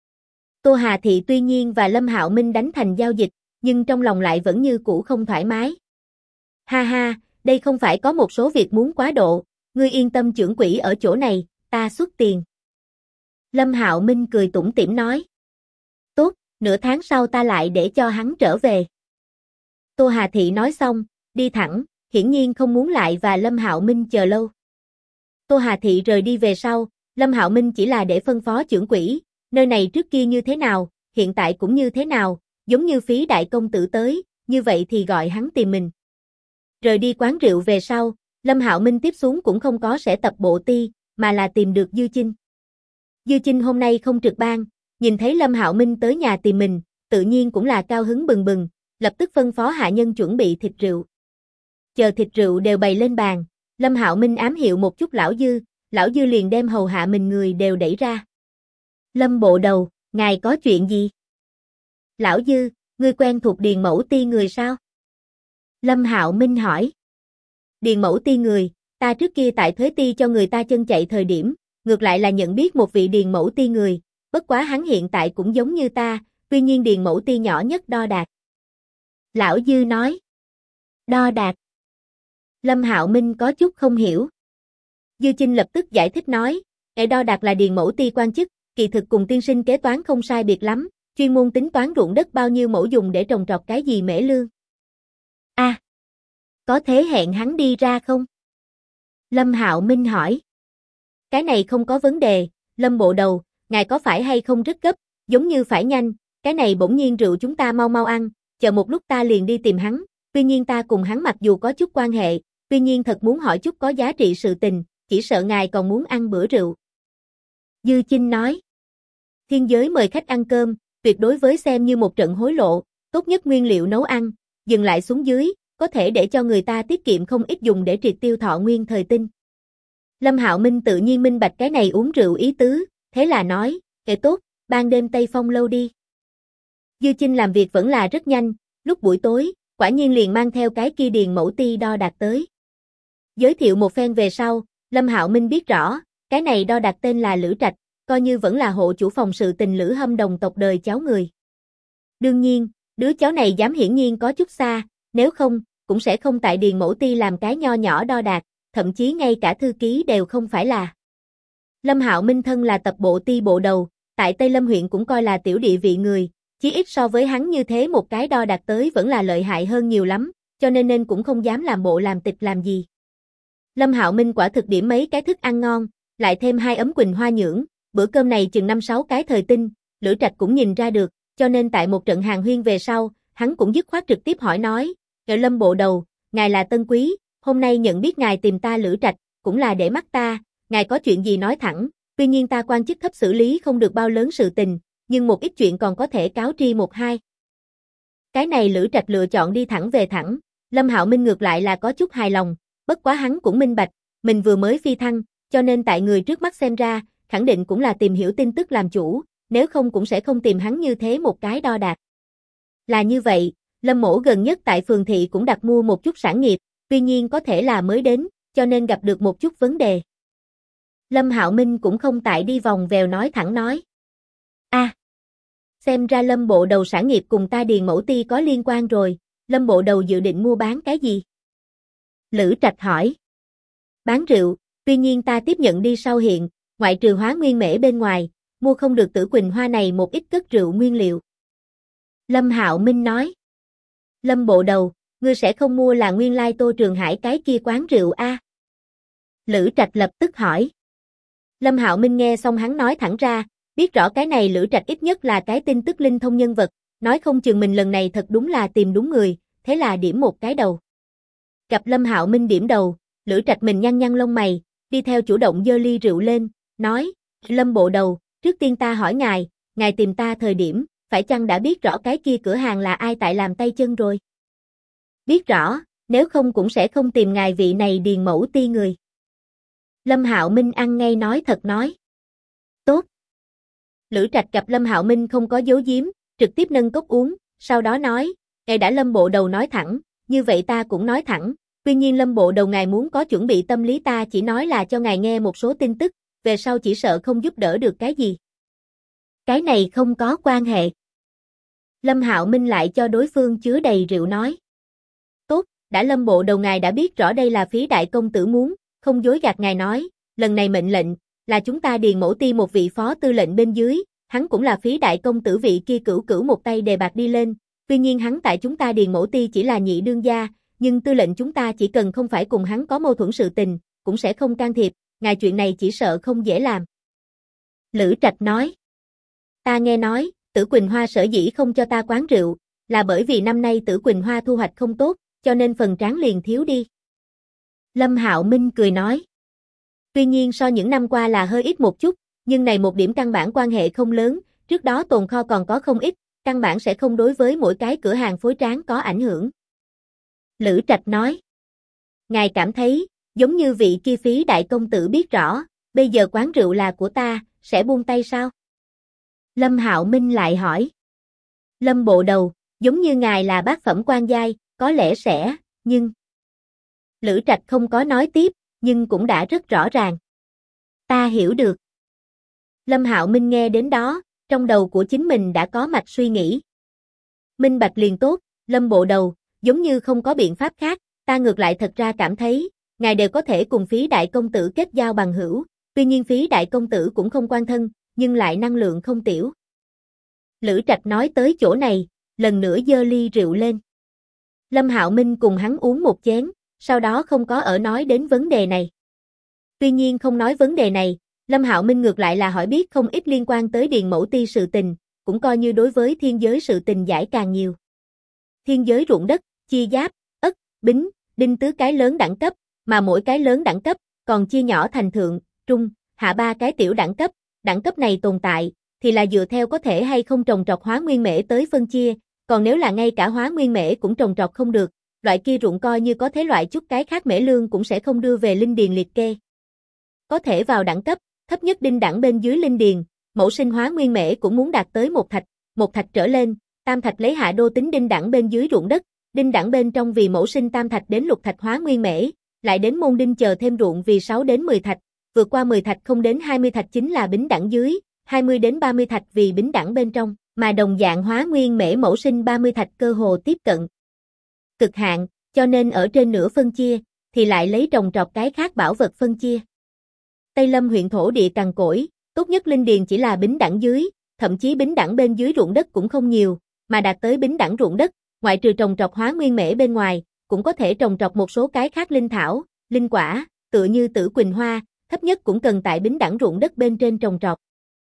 Tô Hà Thị tuy nhiên và Lâm Hạo Minh đánh thành giao dịch, nhưng trong lòng lại vẫn như cũ không thoải mái. Ha ha, đây không phải có một số việc muốn quá độ, ngươi yên tâm trưởng quỹ ở chỗ này, ta xuất tiền. Lâm Hạo Minh cười tủm tỉm nói. Tốt, nửa tháng sau ta lại để cho hắn trở về. Tô Hà Thị nói xong, đi thẳng, hiển nhiên không muốn lại và Lâm Hạo Minh chờ lâu. Tô Hà Thị rời đi về sau, Lâm Hạo Minh chỉ là để phân phó trưởng quỹ, nơi này trước kia như thế nào, hiện tại cũng như thế nào, giống như phí đại công tử tới, như vậy thì gọi hắn tìm mình. Rời đi quán rượu về sau, Lâm Hạo Minh tiếp xuống cũng không có sẽ tập bộ ti, mà là tìm được Dư Chinh. Dư Chinh hôm nay không trực ban, nhìn thấy Lâm Hạo Minh tới nhà tìm mình, tự nhiên cũng là cao hứng bừng bừng, lập tức phân phó hạ nhân chuẩn bị thịt rượu. Chờ thịt rượu đều bày lên bàn, Lâm Hạo Minh ám hiệu một chút lão Dư liền đem hầu hạ mình người đều đẩy ra. Lâm bộ đầu, ngài có chuyện gì? Lão Dư, ngươi quen thuộc Điền Mẫu Ti người sao? Lâm Hạo Minh hỏi. Điền Mẫu Ti người, ta trước kia tại Thuế Ti cho người ta chân chạy thời điểm, ngược lại là nhận biết một vị Điền Mẫu Ti người, bất quá hắn hiện tại cũng giống như ta, tuy nhiên Điền Mẫu Ti nhỏ nhất Đo Đạc. Lão Dư nói. Đo Đạc. Lâm Hạo Minh có chút không hiểu. Dư Chinh lập tức giải thích nói, Đo Đạc là Điền Mẫu Ti quan chức, kỳ thực cùng tiên sinh kế toán không sai biệt lắm, chuyên môn tính toán ruộng đất bao nhiêu mẫu dùng để trồng trọt cái gì mễ lương. Có thế hẹn hắn đi ra không? Lâm Hạo Minh hỏi. Cái này không có vấn đề, Lâm bộ đầu, ngài có phải hay không rất gấp, giống như phải nhanh, cái này bỗng nhiên rượu chúng ta mau mau ăn, chờ một lúc ta liền đi tìm hắn, tuy nhiên ta cùng hắn mặc dù có chút quan hệ, tuy nhiên thật muốn hỏi chút có giá trị sự tình, chỉ sợ ngài còn muốn ăn bữa rượu. Dư Chinh nói. Thiên giới mời khách ăn cơm, tuyệt đối với xem như một trận hối lộ, tốt nhất nguyên liệu nấu ăn, dừng lại xuống dưới, có thể để cho người ta tiết kiệm không ít dùng để triệt tiêu thọ nguyên thời tinh. Lâm Hạo Minh tự nhiên minh bạch cái này uống rượu ý tứ, thế là nói, kệ tốt, ban đêm Tây Phong lâu đi. Dư Chinh làm việc vẫn là rất nhanh, lúc buổi tối, quả nhiên liền mang theo cái kia điền mẫu ti đo đạc tới. Giới thiệu một phen về sau, Lâm Hạo Minh biết rõ, cái này đo đạc tên là Lữ Trạch, coi như vẫn là hộ chủ phòng sự tình Lữ Hâm đồng tộc đời cháu người. Đương nhiên, đứa cháu này dám hiển nhiên có chút xa, nếu không, cũng sẽ không tại điền mẫu ti làm cái nho nhỏ đo đạc, thậm chí ngay cả thư ký đều không phải là. Lâm Hạo Minh thân là tập bộ ti bộ đầu, tại Tây Lâm huyện cũng coi là tiểu địa vị người, chí ít so với hắn như thế một cái đo đạc tới vẫn là lợi hại hơn nhiều lắm, cho nên cũng không dám làm bộ làm tịch làm gì. Lâm Hạo Minh quả thực điểm mấy cái thức ăn ngon, lại thêm 2 ấm quỳnh hoa nhưỡng, bữa cơm này chừng 5-6 cái thời tinh, Lữ Trạch cũng nhìn ra được, cho nên tại một trận hàng huyên về sau, hắn cũng dứt khoát trực tiếp hỏi nói, Lâm bộ đầu, ngài là tân quý, hôm nay nhận biết ngài tìm ta Lữ Trạch, cũng là để mắt ta, ngài có chuyện gì nói thẳng, tuy nhiên ta quan chức thấp xử lý không được bao lớn sự tình, nhưng một ít chuyện còn có thể cáo tri một hai. Cái này Lữ Trạch lựa chọn đi thẳng về thẳng, Lâm Hạo Minh ngược lại là có chút hài lòng, bất quá hắn cũng minh bạch, mình vừa mới phi thăng, cho nên tại người trước mắt xem ra, khẳng định cũng là tìm hiểu tin tức làm chủ, nếu không cũng sẽ không tìm hắn như thế một cái đo đạc. Là như vậy, Lâm mỗ gần nhất tại phường thị cũng đặt mua một chút sản nghiệp, tuy nhiên có thể là mới đến, cho nên gặp được một chút vấn đề. Lâm Hạo Minh cũng không tại đi vòng vèo nói thẳng nói. Xem ra Lâm bộ đầu sản nghiệp cùng ta điền mẫu ti có liên quan rồi, Lâm bộ đầu dự định mua bán cái gì? Lữ Trạch hỏi. Bán rượu, tuy nhiên ta tiếp nhận đi sau hiện, ngoại trừ hóa nguyên mễ bên ngoài, mua không được Tử Quỳnh Hoa này một ít cất rượu nguyên liệu. Lâm Hạo Minh nói. Lâm bộ đầu, ngươi sẽ không mua là nguyên lai Tô Trường Hải cái kia quán rượu a? Lữ Trạch lập tức hỏi. Lâm Hạo Minh nghe xong hắn nói thẳng ra, biết rõ cái này Lữ Trạch ít nhất là cái tin tức linh thông nhân vật, nói không chừng mình lần này thật đúng là tìm đúng người, thế là điểm một cái đầu. Gặp Lâm Hạo Minh điểm đầu, Lữ Trạch mình nhăn nhăn lông mày, đi theo chủ động giơ ly rượu lên, nói, Lâm bộ đầu, trước tiên ta hỏi ngài tìm ta thời điểm, phải chăng đã biết rõ cái kia cửa hàng là ai tại làm tay chân rồi? Biết rõ, nếu không cũng sẽ không tìm ngài vị này điền mẫu ti người. Lâm Hạo Minh ăn ngay nói thật nói. Tốt. Lữ Trạch gặp Lâm Hạo Minh không có giấu giếm, trực tiếp nâng cốc uống, sau đó nói, ngài đã Lâm bộ đầu nói thẳng, như vậy ta cũng nói thẳng, tuy nhiên Lâm bộ đầu ngài muốn có chuẩn bị tâm lý ta chỉ nói là cho ngài nghe một số tin tức, về sau chỉ sợ không giúp đỡ được cái gì. Cái này không có quan hệ. Lâm Hạo Minh lại cho đối phương chứa đầy rượu nói. Tốt, đã Lâm bộ đầu ngài đã biết rõ đây là phí đại công tử muốn, không dối gạt ngài nói, lần này mệnh lệnh, là chúng ta điền mẫu ti một vị phó tư lệnh bên dưới, hắn cũng là phí đại công tử vị kia cửu một tay đề bạc đi lên, tuy nhiên hắn tại chúng ta điền mẫu ti chỉ là nhị đương gia, nhưng tư lệnh chúng ta chỉ cần không phải cùng hắn có mâu thuẫn sự tình, cũng sẽ không can thiệp, ngài chuyện này chỉ sợ không dễ làm. Lữ Trạch nói, ta nghe nói, Tử Quỳnh Hoa sở dĩ không cho ta quán rượu, là bởi vì năm nay Tử Quỳnh Hoa thu hoạch không tốt, cho nên phần tráng liền thiếu đi. Lâm Hạo Minh cười nói, tuy nhiên so những năm qua là hơi ít một chút, nhưng này một điểm căn bản quan hệ không lớn, trước đó tồn kho còn có không ít, căn bản sẽ không đối với mỗi cái cửa hàng phối tráng có ảnh hưởng. Lữ Trạch nói, ngài cảm thấy, giống như vị kia phí đại công tử biết rõ, bây giờ quán rượu là của ta, sẽ buông tay sao? Lâm Hạo Minh lại hỏi. Lâm bộ đầu, giống như ngài là bát phẩm quan giai, có lẽ sẽ, nhưng... Lữ Trạch không có nói tiếp, nhưng cũng đã rất rõ ràng. Ta hiểu được. Lâm Hạo Minh nghe đến đó, trong đầu của chính mình đã có mạch suy nghĩ. Minh bạch liền tốt, Lâm bộ đầu, giống như không có biện pháp khác, ta ngược lại thật ra cảm thấy, ngài đều có thể cùng phí đại công tử kết giao bằng hữu, tuy nhiên phí đại công tử cũng không quan thân, nhưng lại năng lượng không tiểu. Lữ Trạch nói tới chỗ này, lần nữa giơ ly rượu lên. Lâm Hạo Minh cùng hắn uống một chén, sau đó không có ở nói đến vấn đề này. Tuy nhiên không nói vấn đề này, Lâm Hạo Minh ngược lại là hỏi biết không ít liên quan tới Điền Mẫu Ti sự tình, cũng coi như đối với thiên giới sự tình giải càng nhiều. Thiên giới ruộng đất, chia giáp, ất, bính, đinh tứ cái lớn đẳng cấp, mà mỗi cái lớn đẳng cấp còn chia nhỏ thành thượng, trung, hạ ba cái tiểu đẳng cấp này tồn tại thì là dựa theo có thể hay không trồng trọt hóa nguyên mễ tới phân chia, còn nếu là ngay cả hóa nguyên mễ cũng trồng trọt không được, loại kia ruộng coi như có thế loại chút cái khác mễ lương cũng sẽ không đưa về linh điền liệt kê. Có thể vào đẳng cấp thấp nhất đinh đẳng bên dưới linh điền, mẫu sinh hóa nguyên mễ cũng muốn đạt tới một thạch trở lên, tam thạch lấy hạ đô tính đinh đẳng bên dưới ruộng đất, đinh đẳng bên trong vì mẫu sinh tam thạch đến lục thạch hóa nguyên mễ, lại đến môn đinh chờ thêm ruộng vì 6 đến 10 thạch, vượt qua 10 thạch không đến 20 thạch chính là bính đẳng dưới, 20 đến 30 thạch vì bính đẳng bên trong, mà đồng dạng hóa nguyên mễ mẫu sinh 30 thạch cơ hồ tiếp cận cực hạn, cho nên ở trên nửa phân chia thì lại lấy trồng trọt cái khác bảo vật phân chia. Tây Lâm huyện thổ địa cằn cỗi, tốt nhất linh điền chỉ là bính đẳng dưới, thậm chí bính đẳng bên dưới ruộng đất cũng không nhiều, mà đạt tới bính đẳng ruộng đất, ngoại trừ trồng trọt hóa nguyên mễ bên ngoài, cũng có thể trồng trọt một số cái khác linh thảo, linh quả, tựa như tử quỳnh hoa, thấp nhất cũng cần tại bính đẳng ruộng đất bên trên trồng trọt.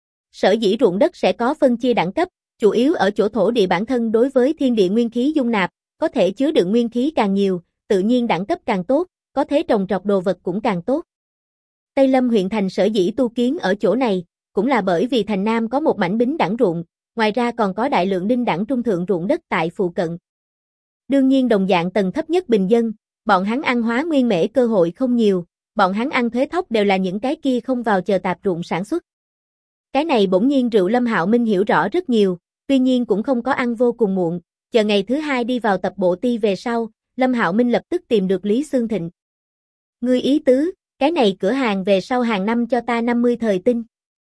Sở dĩ ruộng đất sẽ có phân chia đẳng cấp, chủ yếu ở chỗ thổ địa bản thân đối với thiên địa nguyên khí dung nạp, có thể chứa đựng nguyên khí càng nhiều, tự nhiên đẳng cấp càng tốt, có thể trồng trọt đồ vật cũng càng tốt. Tây Lâm huyện thành sở dĩ tu kiến ở chỗ này, cũng là bởi vì thành Nam có một mảnh bính đẳng ruộng, ngoài ra còn có đại lượng đinh đẳng trung thượng ruộng đất tại phụ cận. Đương nhiên đồng dạng tầng thấp nhất bình dân, bọn hắn ăn hóa nguyên mễ cơ hội không nhiều, bọn hắn ăn thuế thóc đều là những cái kia không vào chờ tạp ruộng sản xuất. Cái này bỗng nhiên rượu Lâm Hạo Minh hiểu rõ rất nhiều, tuy nhiên cũng không có ăn vô cùng muộn, chờ ngày thứ hai đi vào tập bộ ti về sau, Lâm Hạo Minh lập tức tìm được Lý Xương Thịnh. Ngươi ý tứ, cái này cửa hàng về sau hàng năm cho ta 50 thời tinh.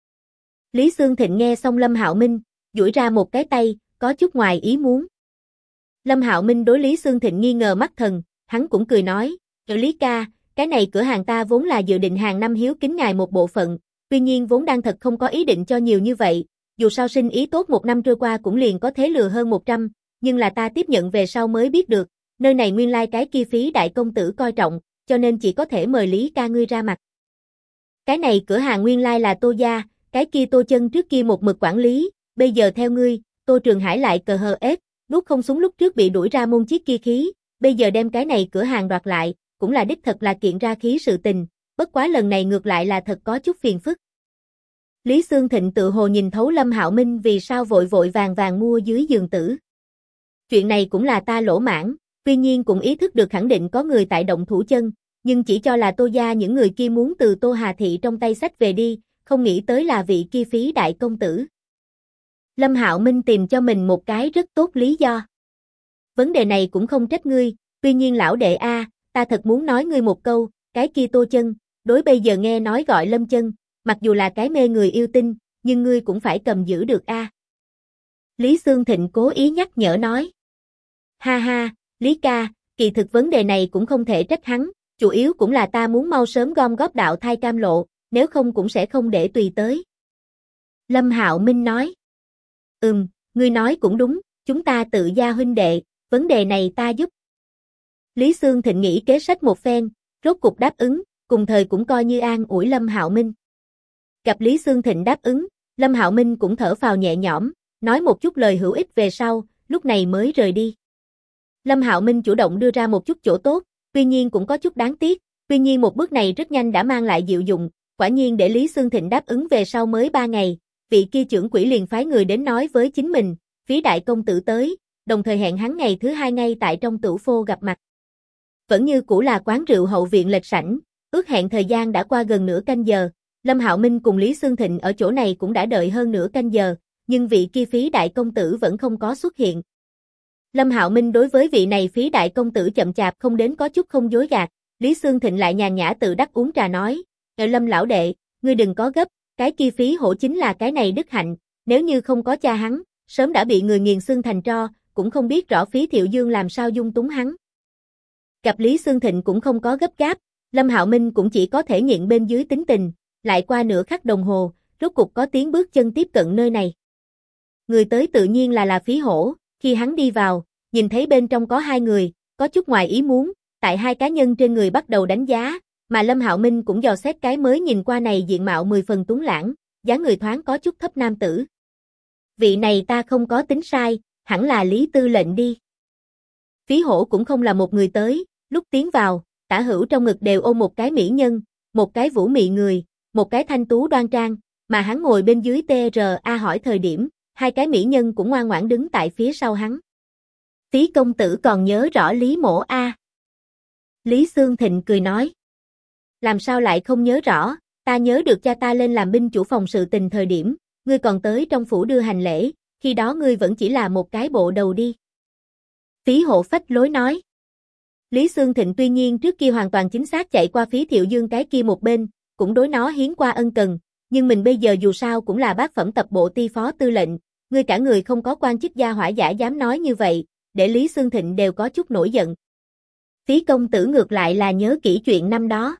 Lý Xương Thịnh nghe xong Lâm Hạo Minh, duỗi ra một cái tay, có chút ngoài ý muốn. Lâm Hạo Minh đối Lý Xương Thịnh nghi ngờ mắt thần, hắn cũng cười nói, Lý ca, cái này cửa hàng ta vốn là dự định hàng năm hiếu kính ngài một bộ phận, tuy nhiên vốn đang thật không có ý định cho nhiều như vậy, dù sao sinh ý tốt một năm trôi qua cũng liền có thế lừa hơn 100, nhưng là ta tiếp nhận về sau mới biết được, nơi này nguyên lai cái kia phí đại công tử coi trọng, cho nên chỉ có thể mời Lý ca ngươi ra mặt. Cái này cửa hàng nguyên lai là Tô gia, cái kia Tô Chân trước kia một mực quản lý, bây giờ theo ngươi, Tô Trường Hải lại cờ hờ ép, nuốt không súng lúc trước bị đuổi ra môn chiếc kia khí, bây giờ đem cái này cửa hàng đoạt lại, cũng là đích thật là kiện ra khí sự tình, bất quá lần này ngược lại là thật có chút phiền phức. Lý Xương Thịnh tự hồ nhìn thấu Lâm Hạo Minh vì sao vội vội vàng vàng mua dưới giường tử. Chuyện này cũng là ta lỗ mãn, tuy nhiên cũng ý thức được khẳng định có người tại động thủ chân, nhưng chỉ cho là Tô gia những người kia muốn từ Tô Hà Thị trong tay sách về đi, không nghĩ tới là vị kia phí đại công tử. Lâm Hạo Minh tìm cho mình một cái rất tốt lý do. Vấn đề này cũng không trách ngươi, tuy nhiên lão đệ a, ta thật muốn nói ngươi một câu, cái kia Tô Chân, đối bây giờ nghe nói gọi Lâm Chân, mặc dù là cái mê người yêu tinh, nhưng ngươi cũng phải cầm giữ được a. Lý Xương Thịnh cố ý nhắc nhở nói. Ha ha, Lý ca, kỳ thực vấn đề này cũng không thể trách hắn, chủ yếu cũng là ta muốn mau sớm gom góp đạo thai cam lộ, nếu không cũng sẽ không để tùy tới. Lâm Hạo Minh nói. Ngươi nói cũng đúng, chúng ta tự gia huynh đệ, vấn đề này ta giúp. Lý Xương Thịnh nghĩ kế sách một phen, rốt cục đáp ứng, cùng thời cũng coi như an ủi Lâm Hạo Minh. Gặp Lý Xương Thịnh đáp ứng, Lâm Hạo Minh cũng thở phào nhẹ nhõm, nói một chút lời hữu ích về sau, lúc này mới rời đi. Lâm Hạo Minh chủ động đưa ra một chút chỗ tốt, tuy nhiên cũng có chút đáng tiếc, tuy nhiên một bước này rất nhanh đã mang lại diệu dụng, quả nhiên để Lý Xương Thịnh đáp ứng về sau mới 3 ngày, vị kia trưởng quỹ liền phái người đến nói với chính mình, phí đại công tử tới, đồng thời hẹn hắn ngày thứ 2 ngay tại trong tửu phô gặp mặt. Vẫn như cũ là quán rượu hậu viện lệch sảnh, ước hẹn thời gian đã qua gần nửa canh giờ, Lâm Hạo Minh cùng Lý Xương Thịnh ở chỗ này cũng đã đợi hơn nửa canh giờ, nhưng vị kia phí đại công tử vẫn không có xuất hiện. Lâm Hạo Minh đối với vị này phí đại công tử chậm chạp không đến có chút không dối gạt, Lý Xương Thịnh lại nhàn nhã tự đắc uống trà nói, Lâm lão đệ, ngươi đừng có gấp, cái kia phí hổ chính là cái này đức hạnh, nếu như không có cha hắn, sớm đã bị người nghiền xương thành tro, cũng không biết rõ phí Thiệu Dương làm sao dung túng hắn. Gặp Lý Xương Thịnh cũng không có gấp gáp, Lâm Hạo Minh cũng chỉ có thể nghiện bên dưới tính tình, lại qua nửa khắc đồng hồ, rốt cục có tiếng bước chân tiếp cận nơi này. Người tới tự nhiên là phí hổ, khi hắn đi vào, nhìn thấy bên trong có 2 người, có chút ngoài ý muốn, tại hai cá nhân trên người bắt đầu đánh giá, mà Lâm Hạo Minh cũng dò xét cái mới nhìn qua này diện mạo 10 phần tuấn lãng, dáng người thoáng có chút thấp nam tử. Vị này ta không có tính sai, hẳn là Lý Tư lệnh đi. Phí Hổ cũng không là một người tới, lúc tiến vào, tả hữu trong ngực đều ôm một cái mỹ nhân, một cái vũ mị người, một cái thanh tú đoan trang, mà hắn ngồi bên dưới TRA hỏi thời điểm, hai cái mỹ nhân cũng ngoan ngoãn đứng tại phía sau hắn. Phí công tử còn nhớ rõ Lý Mỗ a? Lý Xương Thịnh cười nói. Làm sao lại không nhớ rõ, ta nhớ được cha ta lên làm binh chủ phòng sự tình thời điểm, ngươi còn tới trong phủ đưa hành lễ, khi đó ngươi vẫn chỉ là một cái bộ đầu đi. Phí Hổ phách lối nói. Lý Xương Thịnh tuy nhiên trước kia hoàn toàn chính xác chạy qua Phí Thiệu Dương cái kia một bên, cũng đối nó hiến qua ân cần, nhưng mình bây giờ dù sao cũng là bát phẩm tập bộ ti phó tư lệnh, ngươi cả người không có quan chức gia hỏa giả dám nói như vậy, để Lý Xương Thịnh đều có chút nổi giận. Phí công tử ngược lại là nhớ kỹ chuyện năm đó.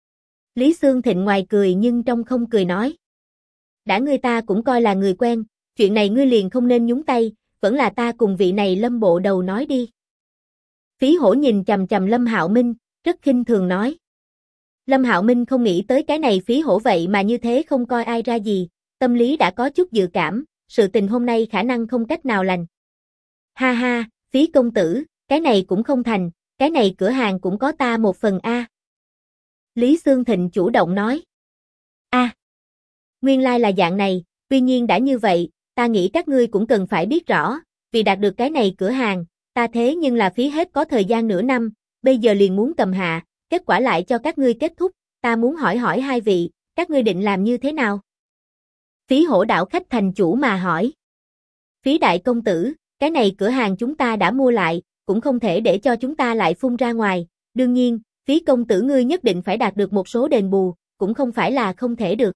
Lý Xương Thịnh ngoài cười nhưng trong không cười nói. Đã ngươi ta cũng coi là người quen, chuyện này ngươi liền không nên nhúng tay, vẫn là ta cùng vị này Lâm bộ đầu nói đi. Phí Hổ nhìn chằm chằm Lâm Hạo Minh, rất khinh thường nói. Lâm Hạo Minh không nghĩ tới cái này Phí Hổ vậy mà như thế không coi ai ra gì, tâm lý đã có chút dự cảm, sự tình hôm nay khả năng không cách nào lành. Ha ha, Phí công tử, cái này cũng không thành, cái này cửa hàng cũng có ta một phần a. Lý Xương Thịnh chủ động nói. A, nguyên lai là dạng này, tuy nhiên đã như vậy, ta nghĩ các ngươi cũng cần phải biết rõ, vì đạt được cái này cửa hàng, ta thế nhưng là phí hết có thời gian nửa năm, bây giờ liền muốn cầm hạ, kết quả lại cho các ngươi kết thúc, ta muốn hỏi hỏi hai vị, các ngươi định làm như thế nào? Phí Hổ đảo khách thành chủ mà hỏi. Phí đại công tử, cái này cửa hàng chúng ta đã mua lại, cũng không thể để cho chúng ta lại phun ra ngoài, đương nhiên, Phí công tử ngươi nhất định phải đạt được một số đền bù, cũng không phải là không thể được.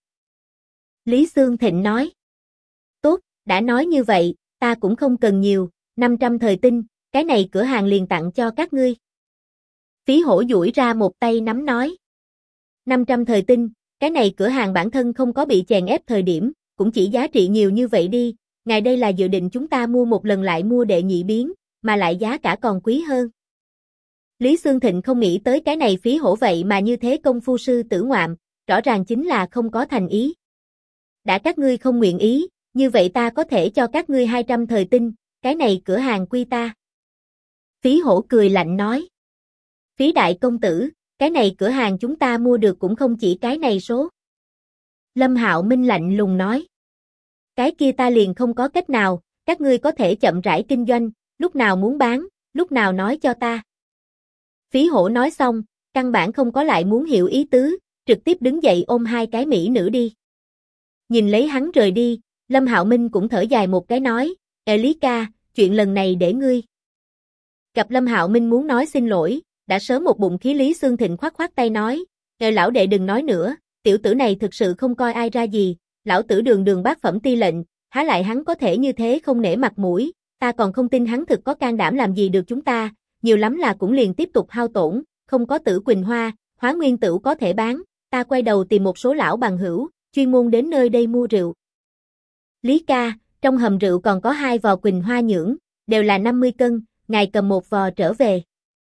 Lý Xương Thịnh nói. Tốt, đã nói như vậy, ta cũng không cần nhiều, 500 thời tinh, cái này cửa hàng liền tặng cho các ngươi. Phí Hổ duỗi ra một tay nắm nói. 500 thời tinh, cái này cửa hàng bản thân không có bị chèn ép thời điểm, cũng chỉ giá trị nhiều như vậy đi, ngài đây là dự định chúng ta mua một lần lại mua đệ nhị biến, mà lại giá cả còn quý hơn. Lý Xương Thịnh không nghĩ tới cái này Phí Hổ vậy mà như thế công phu sư tử ngoạm, rõ ràng chính là không có thành ý. Đã các ngươi không nguyện ý, như vậy ta có thể cho các ngươi 200 thời tinh, cái này cửa hàng quy ta. Phí Hổ cười lạnh nói. Phí đại công tử, cái này cửa hàng chúng ta mua được cũng không chỉ cái này số. Lâm Hạo Minh lạnh lùng nói. Cái kia ta liền không có cách nào, các ngươi có thể chậm rãi kinh doanh, lúc nào muốn bán, lúc nào nói cho ta. Phí Hổ nói xong, căn bản không có lại muốn hiểu ý tứ, trực tiếp đứng dậy ôm hai cái mỹ nữ đi. Nhìn lấy hắn rời đi, Lâm Hạo Minh cũng thở dài một cái nói, Lý ca, chuyện lần này để ngươi. Gặp Lâm Hạo Minh muốn nói xin lỗi, đã sớm một bụng khí Lý Xương Thịnh khoát khoát tay nói, lão đệ đừng nói nữa, tiểu tử này thực sự không coi ai ra gì, lão tử đường đường bát phẩm ti lệnh, há lại hắn có thể như thế không nể mặt mũi, ta còn không tin hắn thực có can đảm làm gì được chúng ta, nhiều lắm là cũng liền tiếp tục hao tổn, không có Tử Quỳnh Hoa, Hóa Nguyên Tửu có thể bán, ta quay đầu tìm một số lão bằng hữu, chuyên môn đến nơi đây mua rượu. Lý ca, trong hầm rượu còn có 2 vò Quỳnh Hoa nhưỡng, đều là 50 cân, ngài cầm một vò trở về.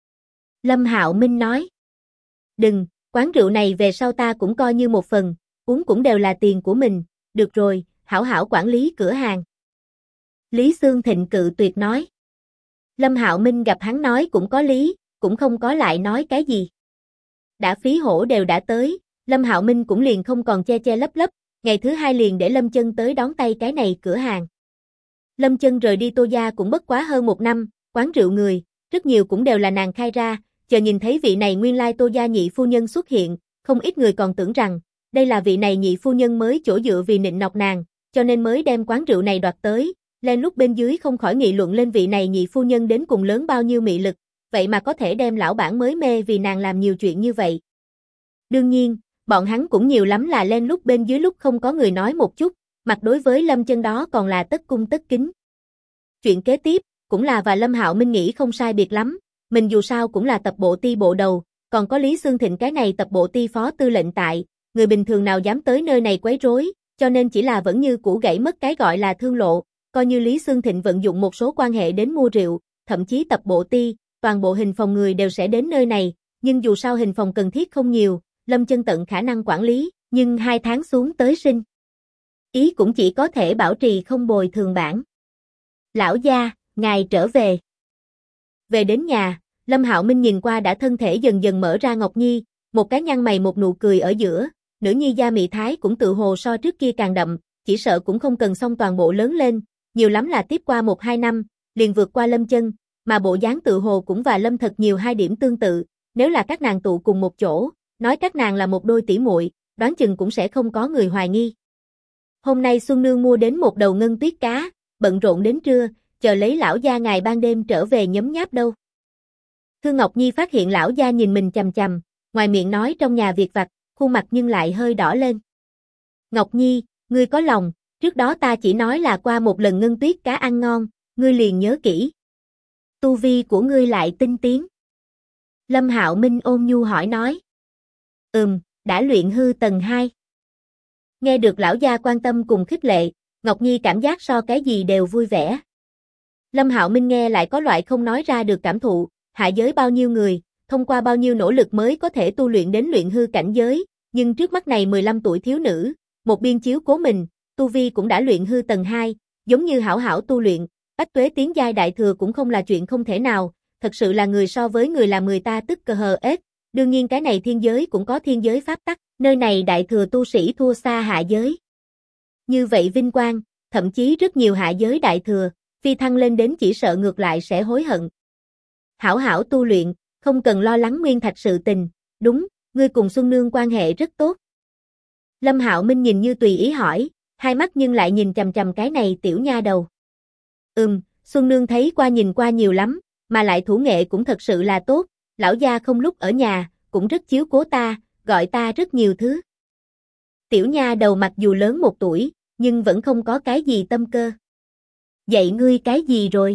Lâm Hạo Minh nói. Đừng, quán rượu này về sau ta cũng coi như một phần, uống cũng đều là tiền của mình, được rồi, hảo hảo quản lý cửa hàng. Lý Xương Thịnh cự tuyệt nói. Lâm Hạo Minh gặp hắn nói cũng có lý, cũng không có lại nói cái gì. Đã Phí Hổ đều đã tới, Lâm Hạo Minh cũng liền không còn che che lấp lấp, ngày thứ 2 liền để Lâm Chân tới đón tay cái này cửa hàng. Lâm Chân rời đi Tô gia cũng bất quá hơn 1 năm, quán rượu người, rất nhiều cũng đều là nàng khai ra, chờ nhìn thấy vị này nguyên lai Tô gia nhị phu nhân xuất hiện, không ít người còn tưởng rằng, đây là vị này nhị phu nhân mới chỗ dựa vì nịnh nọt nàng, cho nên mới đem quán rượu này đoạt tới, lên lúc bên dưới không khỏi nghị luận lên vị này nhị phu nhân đến cùng lớn bao nhiêu mị lực, vậy mà có thể đem lão bản mới mê vì nàng làm nhiều chuyện như vậy. Đương nhiên, bọn hắn cũng nhiều lắm là lên lúc bên dưới lúc không có người nói một chút, mặt đối với Lâm Chân đó còn là tất cung tất kính. Chuyện kế tiếp, cũng là và Lâm Hạo Minh nghĩ không sai biệt lắm, mình dù sao cũng là tập bộ ti bộ đầu, còn có Lý Xương Thịnh cái này tập bộ ti phó tư lệnh tại, người bình thường nào dám tới nơi này quấy rối, cho nên chỉ là vẫn như cũ gãy mất cái gọi là thương lộ, coi như Lý Xương Thịnh vận dụng một số quan hệ đến mua rượu, thậm chí tập bộ ti, toàn bộ hình phòng người đều sẽ đến nơi này, nhưng dù sao hình phòng cần thiết không nhiều, Lâm Chân tận khả năng quản lý, nhưng 2 tháng xuống tới sinh ý cũng chỉ có thể bảo trì không bồi thường bản. Lão gia, ngài trở về. Về đến nhà, Lâm Hạo Minh nhìn qua đã thân thể dần dần mở ra Ngọc Nhi, một cái nhăn mày một nụ cười ở giữa, nữ nhi da mị thái cũng tự hồ so trước kia càng đậm, chỉ sợ cũng không cần xong toàn bộ lớn lên, nhiều lắm là tiếp qua 1-2 năm, liền vượt qua Lâm Chân, mà bộ dáng tự hồ cũng và Lâm Thật nhiều 2 điểm tương tự, nếu là các nàng tụ cùng một chỗ, nói các nàng là một đôi tỷ muội, đoán chừng cũng sẽ không có người hoài nghi. Hôm nay Xuân Nương mua đến một đầu ngân tuyết cá, bận rộn đến trưa, chờ lấy lão gia ngài ban đêm trở về nhấm nháp đâu. Thương Ngọc Nhi phát hiện lão gia nhìn mình chằm chằm, ngoài miệng nói trong nhà việc vặt, khuôn mặt nhưng lại hơi đỏ lên. Ngọc Nhi, ngươi có lòng, trước đó ta chỉ nói là qua một lần ngân tuyết cá ăn ngon, ngươi liền nhớ kỹ. Tu vi của ngươi lại tinh tiến. Lâm Hạo Minh ôn nhu hỏi nói. Đã luyện hư tầng 2. Nghe được lão gia quan tâm cùng khích lệ, Ngọc Nhi cảm giác so cái gì đều vui vẻ. Lâm Hạo Minh nghe lại có loại không nói ra được cảm thụ, hạ giới bao nhiêu người, thông qua bao nhiêu nỗ lực mới có thể tu luyện đến luyện hư cảnh giới, nhưng trước mắt này 15 tuổi thiếu nữ, một biên chiếu cố mình, tu vi cũng đã luyện hư tầng 2, giống như hảo hảo tu luyện, bách tuế tiến giai đại thừa cũng không là chuyện không thể nào, thật sự là người so với người làm người ta tức cờ hờ ết. Đương nhiên cái này thiên giới cũng có thiên giới pháp tắc, nơi này đại thừa tu sĩ thua xa hạ giới. Như vậy vinh quang, thậm chí rất nhiều hạ giới đại thừa, phi thăng lên đến chỉ sợ ngược lại sẽ hối hận. Hảo hảo tu luyện, không cần lo lắng nguyên thạch sự tình, đúng, ngươi cùng Xuân Nương quan hệ rất tốt. Lâm Hạo Minh nhìn như tùy ý hỏi, hai mắt nhưng lại nhìn chằm chằm cái này tiểu nha đầu. Xuân Nương thấy qua nhìn qua nhiều lắm, mà lại thủ nghệ cũng thật sự là tốt, lão gia không lúc ở nhà, cũng rất chiếu cố ta, gọi ta rất nhiều thứ. Tiểu nha đầu mặc dù lớn 1 tuổi, nhưng vẫn không có cái gì tâm cơ. Dạy ngươi cái gì rồi?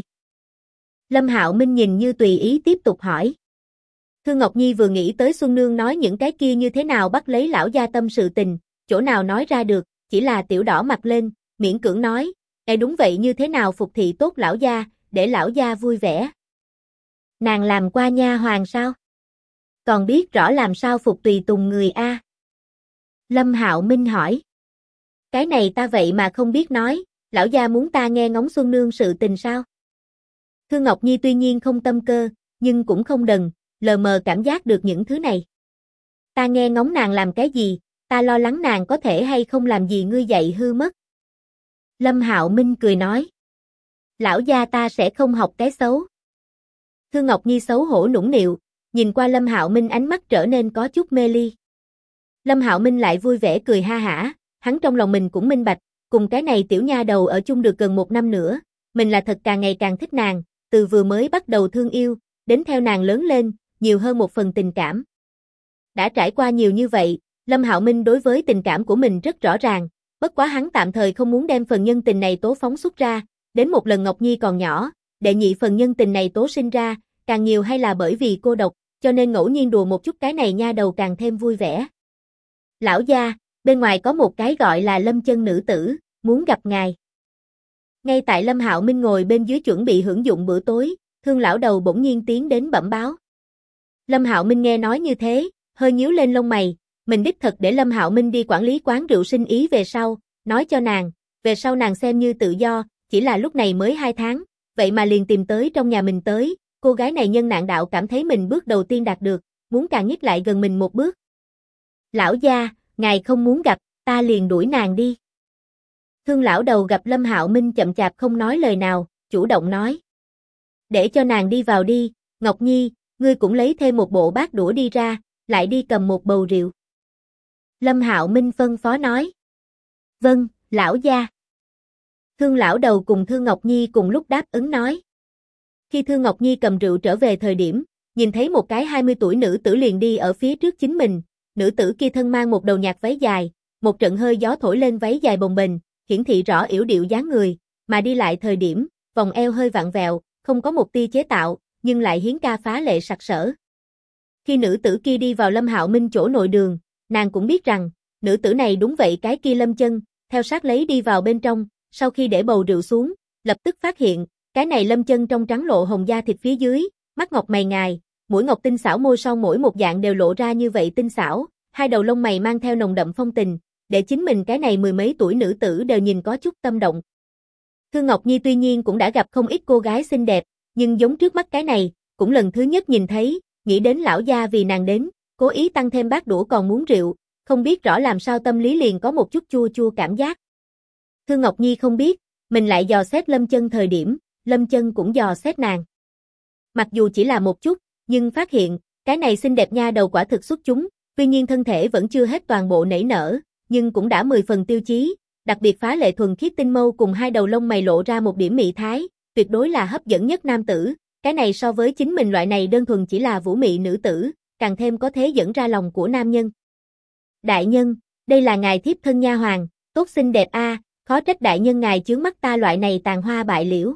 Lâm Hạo Minh nhìn như tùy ý tiếp tục hỏi. Thương Ngọc Nhi vừa nghĩ tới Xuân Nương nói những cái kia như thế nào bắt lấy lão gia tâm sự tình, chỗ nào nói ra được, chỉ là tiểu đỏ mặt lên, miễn cưỡng nói, đúng vậy như thế nào phục thị tốt lão gia, để lão gia vui vẻ. Nàng làm qua nha hoàn sao? Còn biết rõ làm sao phục tùy tùng người a? Lâm Hạo Minh hỏi. Cái này ta vậy mà không biết nói, lão gia muốn ta nghe ngóng Xuân Nương sự tình sao? Thương Ngọc Nhi tuy nhiên không tâm cơ, nhưng cũng không đần, lờ mờ cảm giác được những thứ này. Ta nghe ngóng nàng làm cái gì, ta lo lắng nàng có thể hay không làm gì ngươi dạy hư mất. Lâm Hạo Minh cười nói. Lão gia ta sẽ không học cái xấu. Thương Ngọc Nhi xấu hổ nũng nịu, nhìn qua Lâm Hạo Minh ánh mắt trở nên có chút mê ly. Lâm Hạo Minh lại vui vẻ cười ha hả, hắn trong lòng mình cũng minh bạch, cùng cái này tiểu nha đầu ở chung được gần 1 năm nữa, mình là thật càng ngày càng thích nàng, từ vừa mới bắt đầu thương yêu, đến theo nàng lớn lên, nhiều hơn một phần tình cảm. Đã trải qua nhiều như vậy, Lâm Hạo Minh đối với tình cảm của mình rất rõ ràng, bất quá hắn tạm thời không muốn đem phần nhân tình này tố phóng xuất ra, đến một lần Ngọc Nhi còn nhỏ, đệ nhị phần nhân tình này tố sinh ra, càng nhiều hay là bởi vì cô độc, cho nên ngẫu nhiên đùa một chút cái này nha đầu càng thêm vui vẻ. Lão gia, bên ngoài có một cái gọi là Lâm Chân nữ tử, muốn gặp ngài. Ngay tại Lâm Hạo Minh ngồi bên dưới chuẩn bị hưởng dụng bữa tối, Thương lão đầu bỗng nhiên tiến đến bẩm báo. Lâm Hạo Minh nghe nói như thế, hơi nhíu lên lông mày, mình đích thật để Lâm Hạo Minh đi quản lý quán rượu sinh ý về sau, nói cho nàng, về sau nàng xem như tự do, chỉ là lúc này mới 2 tháng, vậy mà liền tìm tới trong nhà mình tới, cô gái này nhân nạn đạo cảm thấy mình bước đầu tiên đạt được, muốn càng nhích lại gần mình một bước. Lão gia, ngài không muốn gặp, ta liền đuổi nàng đi. Thương lão đầu gặp Lâm Hạo Minh chậm chạp không nói lời nào, chủ động nói. Để cho nàng đi vào đi, Ngọc Nhi, ngươi cũng lấy thêm một bộ bát đũa đi ra, lại đi cầm một bầu rượu. Lâm Hạo Minh phân phó nói. Vâng, lão gia. Thương lão đầu cùng Thương Ngọc Nhi cùng lúc đáp ứng nói. Khi Thương Ngọc Nhi cầm rượu trở về thời điểm, nhìn thấy một cái 20 tuổi nữ tử liền đi ở phía trước chính mình, nữ tử kia thân mang một đầu nhạt váy dài, một trận hơi gió thổi lên váy dài bồng bềnh, hiển thị rõ yểu điệu dáng người, mà đi lại thời điểm, vòng eo hơi vặn vẹo, không có một tia chế tạo, nhưng lại hiến ca phá lệ sặc sỡ. Khi nữ tử kia đi vào Lâm Hạo Minh chỗ nội đường, nàng cũng biết rằng, nữ tử này đúng vậy cái kia Lâm Chân, theo sát lấy đi vào bên trong, sau khi để bầu rượu xuống, lập tức phát hiện, cái này Lâm Chân trong trắng lộ hồng da thịt phía dưới, mắt ngọc mày ngài, mũi ngọc tinh xảo, môi son mỗi một dạng đều lộ ra như vậy tinh xảo, hai đầu lông mày mang theo nồng đậm phong tình, để chính mình cái này mười mấy tuổi nữ tử đều nhìn có chút tâm động. Thương Ngọc Nhi tuy nhiên cũng đã gặp không ít cô gái xinh đẹp, nhưng giống trước mắt cái này, cũng lần thứ nhất nhìn thấy, nghĩ đến lão gia vì nàng đến, cố ý tăng thêm bát đũa còn muốn rượu, không biết rõ làm sao tâm lý liền có một chút chua chua cảm giác. Thương Ngọc Nhi không biết, mình lại dò xét Lâm Chân thời điểm, Lâm Chân cũng dò xét nàng. Mặc dù chỉ là một chút, nhưng phát hiện, cái này xinh đẹp nha đầu quả thực xuất chúng, tuy nhiên thân thể vẫn chưa hết toàn bộ nảy nở, nhưng cũng đã 10 phần tiêu chí, đặc biệt phá lệ thuần khiết tinh mâu cùng hai đầu lông mày lộ ra một điểm mị thái, tuyệt đối là hấp dẫn nhất nam tử, cái này so với chính mình loại này đơn thuần chỉ là vũ mị nữ tử, càng thêm có thể dẫn ra lòng của nam nhân. Đại nhân, đây là ngài thiếp thân nha hoàn, tốt xinh đẹp a, khó trách đại nhân ngài chướng mắt ta loại này tàn hoa bại liễu.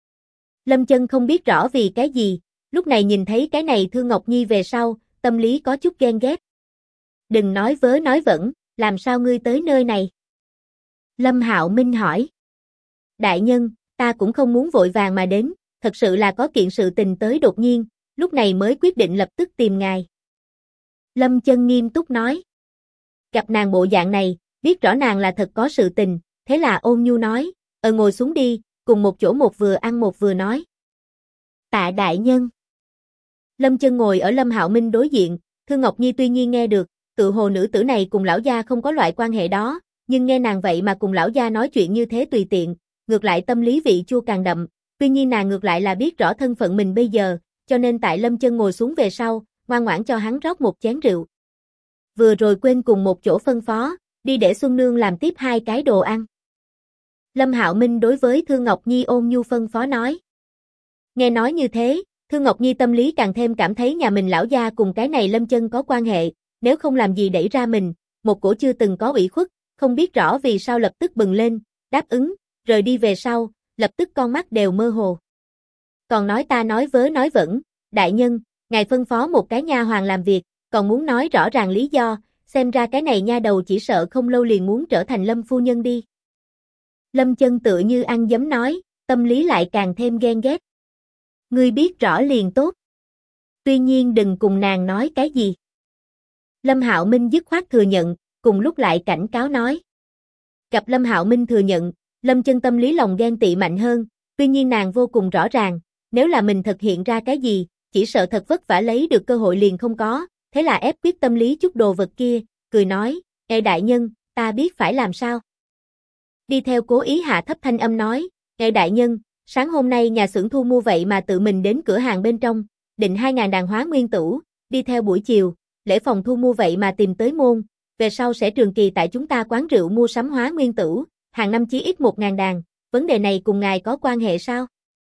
Lâm Chân không biết rõ vì cái gì, lúc này nhìn thấy cái này Thương Ngọc Nhi về sau, tâm lý có chút ghen ghét. Đừng nói vớ nói vẩn, làm sao ngươi tới nơi này? Lâm Hạo Minh hỏi. Đại nhân, ta cũng không muốn vội vàng mà đến, thật sự là có kiện sự tình tới đột nhiên, lúc này mới quyết định lập tức tìm ngài. Lâm Chân nghiêm túc nói. Gặp nàng bộ dạng này, biết rõ nàng là thật có sự tình, thế là ôn nhu nói, ngồi xuống đi, cùng một chỗ một vừa ăn một vừa nói. Tạ đại nhân. Lâm Chân ngồi ở Lâm Hạo Minh đối diện, Thương Ngọc Nhi tuy nhiên nghe được, tự hồ nữ tử này cùng lão gia không có loại quan hệ đó, nhưng nghe nàng vậy mà cùng lão gia nói chuyện như thế tùy tiện, ngược lại tâm lý vị chua càng đậm, tuy nhiên nàng ngược lại là biết rõ thân phận mình bây giờ, cho nên tại Lâm Chân ngồi xuống về sau, ngoan ngoãn cho hắn rót một chén rượu. Vừa rồi quên cùng một chỗ phân phó, đi để Xuân Nương làm tiếp 2 cái đồ ăn. Lâm Hạo Minh đối với Thương Ngọc Nhi ôn nhu phân phó nói. Nghe nói như thế, Thương Ngọc Nhi tâm lý càng thêm cảm thấy nhà mình lão gia cùng cái này Lâm Chân có quan hệ, nếu không làm gì đẩy ra mình, một cổ chưa từng có ủy khuất, không biết rõ vì sao lập tức bừng lên, đáp ứng, rời đi về sau, lập tức con mắt đều mơ hồ. Còn nói ta nói vớ nói vẩn, đại nhân, ngài phân phó một cái nha hoàn làm việc, còn muốn nói rõ ràng lý do, xem ra cái này nha đầu chỉ sợ không lâu liền muốn trở thành Lâm phu nhân đi. Lâm Chân tựa như ăn giấm nói, tâm lý lại càng thêm ghen ghét. Ngươi biết rõ liền tốt. Tuy nhiên đừng cùng nàng nói cái gì. Lâm Hạo Minh dứt khoát thừa nhận, cùng lúc lại cảnh cáo nói. Gặp Lâm Hạo Minh thừa nhận, Lâm Chân tâm lý lòng ghen tị mạnh hơn, tuy nhiên nàng vô cùng rõ ràng, nếu là mình thực hiện ra cái gì, chỉ sợ thật vất vả lấy được cơ hội liền không có, thế là ép quyết tâm lý chút đồ vật kia, cười nói, ê đại nhân, ta biết phải làm sao. Đi theo cố ý hạ thấp thanh âm nói, ê đại nhân, sáng hôm nay nhà xưởng thu mua vậy mà tự mình đến cửa hàng bên trong, định 2.000 đàn hóa nguyên tủ, đi theo buổi chiều, lễ phòng thu mua vậy mà tìm tới môn, về sau sẽ trường kỳ tại chúng ta quán rượu mua sắm hóa nguyên tủ, hàng năm chí ít 1.000 đàn, vấn đề này cùng ngài có quan hệ sao?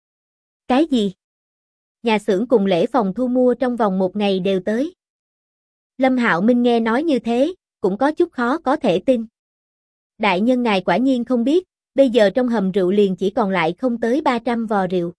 Cái gì? Nhà xưởng cùng lễ phòng thu mua trong vòng 1 ngày đều tới. Lâm Hạo Minh nghe nói như thế, cũng có chút khó có thể tin. Đại nhân ngài quả nhiên không biết, bây giờ trong hầm rượu liền chỉ còn lại không tới 300 vò rượu.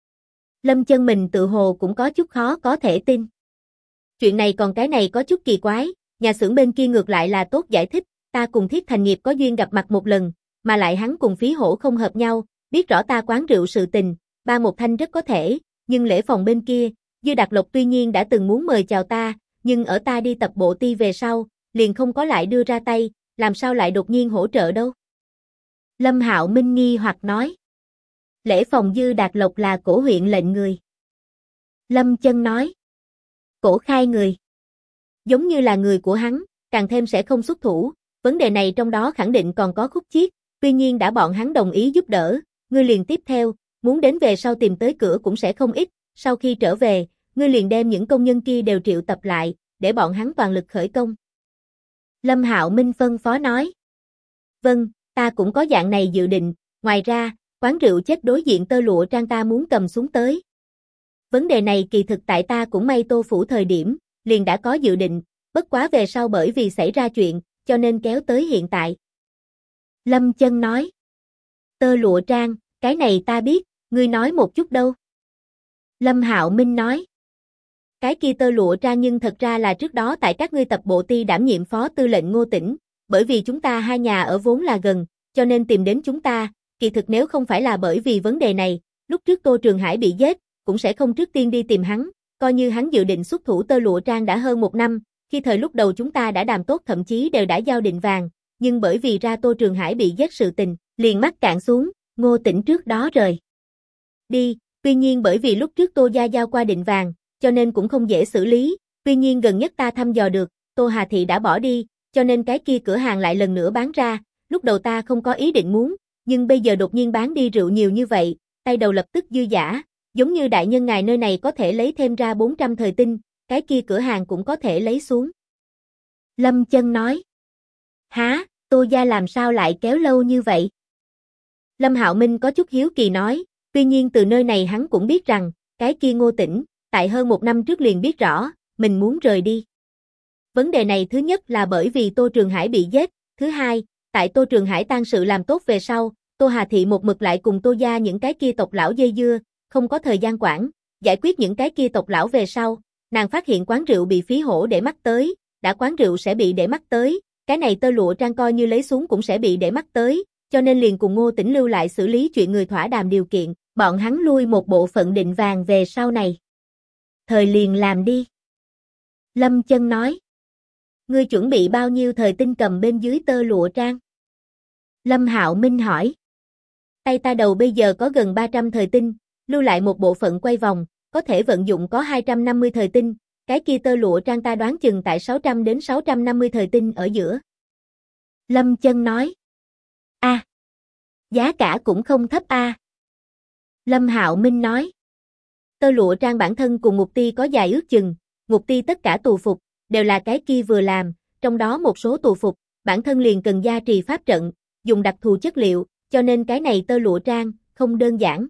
Lâm Chân mình tự hồ cũng có chút khó có thể tin. Chuyện này còn cái này có chút kỳ quái, nhà xưởng bên kia ngược lại là tốt giải thích, ta cùng Thiết Thành Nghiệp có duyên gặp mặt một lần, mà lại hắn cùng Phí Hổ không hợp nhau, biết rõ ta quán rượu sự tình, ba một thanh rất có thể, nhưng lễ phòng bên kia, Dư Đạt Lộc tuy nhiên đã từng muốn mời chào ta, nhưng ở ta đi tập bộ ti về sau, liền không có lại đưa ra tay, làm sao lại đột nhiên hỗ trợ đâu. Lâm Hạo Minh nghi hoặc nói. Lễ phòng Dư Đạt Lộc là cổ huyện lệnh người. Lâm Chân nói. Cổ khai người. Giống như là người của hắn, càng thêm sẽ không xuất thủ, vấn đề này trong đó khẳng định còn có khúc chiết, tuy nhiên đã bọn hắn đồng ý giúp đỡ, ngươi liền tiếp theo, muốn đến về sau tìm tới cửa cũng sẽ không ít, sau khi trở về, ngươi liền đem những công nhân kia đều triệu tập lại, để bọn hắn toàn lực khởi công. Lâm Hạo Minh phân phó nói. Vâng, ta cũng có dạng này dự định, ngoài ra, quán rượu chết đối diện tơ lụa trang ta muốn cầm xuống tới. Vấn đề này kỳ thực tại ta cũng may Tô phủ thời điểm, liền đã có dự định, bất quá về sau bởi vì xảy ra chuyện, cho nên kéo tới hiện tại. Lâm Chân nói. Tơ lụa trang, cái này ta biết, ngươi nói một chút đâu. Lâm Hạo Minh nói. Cái kia tơ lụa trang nhưng thật ra là trước đó tại các ngươi tập bộ ti đảm nhiệm phó tư lệnh Ngô Tĩnh, bởi vì chúng ta hai nhà ở vốn là gần, cho nên tìm đến chúng ta, kỳ thực nếu không phải là bởi vì vấn đề này, lúc trước Tô Trường Hải bị giết, cũng sẽ không trước tiên đi tìm hắn, coi như hắn dự định xuất thủ tơ lụa trang đã hơn 1 năm, khi thời lúc đầu chúng ta đã đàm tốt thậm chí đều đã giao định vàng, nhưng bởi vì ra Tô Trường Hải bị giết sự tình, liền mắc cạn xuống, Ngô Tĩnh trước đó rời đi, tuy nhiên bởi vì lúc trước Tô gia giao qua định vàng, cho nên cũng không dễ xử lý, tuy nhiên gần nhất ta thăm dò được, Tô Hà Thị đã bỏ đi, cho nên cái kia cửa hàng lại lần nữa bán ra, lúc đầu ta không có ý định muốn, nhưng bây giờ đột nhiên bán đi rượu nhiều như vậy, tay đầu lập tức dư dả, giống như đại nhân ngài nơi này có thể lấy thêm ra 400 thời tinh, cái kia cửa hàng cũng có thể lấy xuống. Lâm Chân nói. Hả, Tô gia làm sao lại kéo lâu như vậy? Lâm Hạo Minh có chút hiếu kỳ nói, tuy nhiên từ nơi này hắn cũng biết rằng, cái kia Ngô Tĩnh, tại hơn 1 năm trước liền biết rõ, mình muốn rời đi. Vấn đề này thứ nhất là bởi vì Tô Trường Hải bị giết, thứ hai, tại Tô Trường Hải tang sự làm tốt về sau, Tô Hà Thị một mực lại cùng Tô gia những cái kia tộc lão dây dưa, không có thời gian quản, giải quyết những cái kia tộc lão về sau, nàng phát hiện quán rượu bị phí hổ để mắt tới, đã quán rượu sẽ bị để mắt tới, cái này tơ lụa trang coi như lấy xuống cũng sẽ bị để mắt tới, cho nên liền cùng Ngô Tĩnh lưu lại xử lý chuyện người thỏa đàm điều kiện, bọn hắn lui một bộ phận định vàng về sau này. Thời liền làm đi. Lâm Chân nói. Ngươi chuẩn bị bao nhiêu thời tinh cầm bên dưới tơ lụa trang? Lâm Hạo Minh hỏi. Tay ta đầu bây giờ có gần 300 thời tinh, lưu lại một bộ phận quay vòng, có thể vận dụng có 250 thời tinh, cái kia tơ lụa trang ta đoán chừng tại 600 đến 650 thời tinh ở giữa. Lâm Chân nói. A, giá cả cũng không thấp a. Lâm Hạo Minh nói. Tơ lụa trang bản thân cùng Ngục Ti có dài ước chừng, Ngục Ti tất cả tù phục, đều là cái kia vừa làm, trong đó một số tù phục, bản thân liền cần gia trì pháp trận, dùng đặc thù chất liệu, cho nên cái này tơ lụa trang, không đơn giản.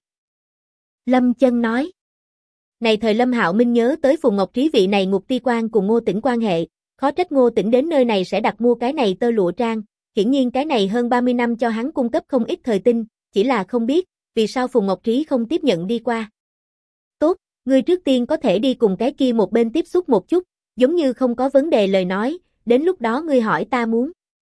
Lâm Chân nói. Này thời Lâm Hạo Minh nhớ tới Phùng Ngọc Trí vị này Ngục Ti quan cùng Ngô Tĩnh quan hệ, khó trách Ngô Tĩnh đến nơi này sẽ đặt mua cái này tơ lụa trang, hiển nhiên cái này hơn 30 năm cho hắn cung cấp không ít thời tinh, chỉ là không biết, vì sao Phùng Ngọc Trí không tiếp nhận đi qua. Tốt, ngươi trước tiên có thể đi cùng cái kia một bên tiếp xúc một chút, giống như không có vấn đề lời nói, đến lúc đó ngươi hỏi ta muốn.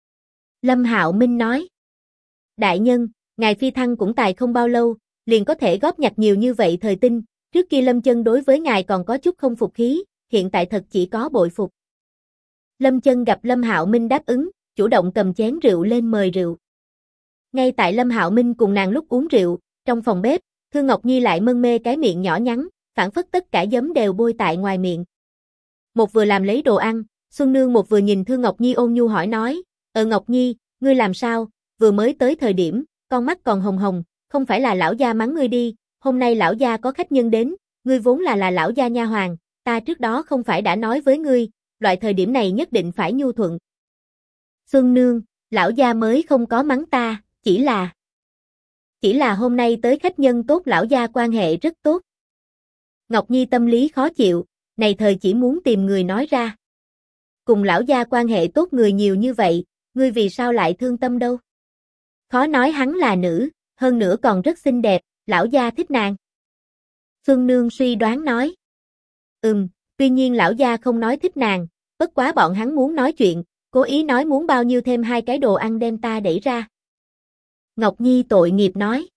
Lâm Hạo Minh nói. Đại nhân, ngài phi thăng cũng tài không bao lâu, liền có thể góp nhặt nhiều như vậy thời tinh, trước kia Lâm Chân đối với ngài còn có chút không phục khí, hiện tại thật chỉ có bội phục. Lâm Chân gặp Lâm Hạo Minh đáp ứng, chủ động cầm chén rượu lên mời rượu. Ngay tại Lâm Hạo Minh cùng nàng lúc uống rượu, trong phòng bếp, Thương Ngọc Nhi lại mân mê cái miệng nhỏ nhắn, phảng phất tất cả giấm đều bôi tại ngoài miệng. Một vừa làm lấy đồ ăn, Xuân Nương một vừa nhìn Thương Ngọc Nhi ôn nhu hỏi nói, Ngọc Nhi, ngươi làm sao, vừa mới tới thời điểm, con mắt còn hồng hồng, không phải là lão gia mắng ngươi đi, hôm nay lão gia có khách nhân đến, ngươi vốn là lão gia nha hoàn, ta trước đó không phải đã nói với ngươi, loại thời điểm này nhất định phải nhu thuận. Xuân Nương, lão gia mới không có mắng ta, chỉ là hôm nay tới khách nhân tốt lão gia quan hệ rất tốt. Ngọc Nhi tâm lý khó chịu, này thời chỉ muốn tìm người nói ra. Cùng lão gia quan hệ tốt người nhiều như vậy, ngươi vì sao lại thương tâm đâu? Khó nói hắn là nữ, hơn nữa còn rất xinh đẹp, lão gia thích nàng. Xuân Nương suy đoán nói. Tuy nhiên lão gia không nói thích nàng, bất quá bọn hắn muốn nói chuyện, cố ý nói muốn bao nhiêu thêm 2 cái đồ ăn đem ta đẩy ra. Ngọc Nhi tội nghiệp nói.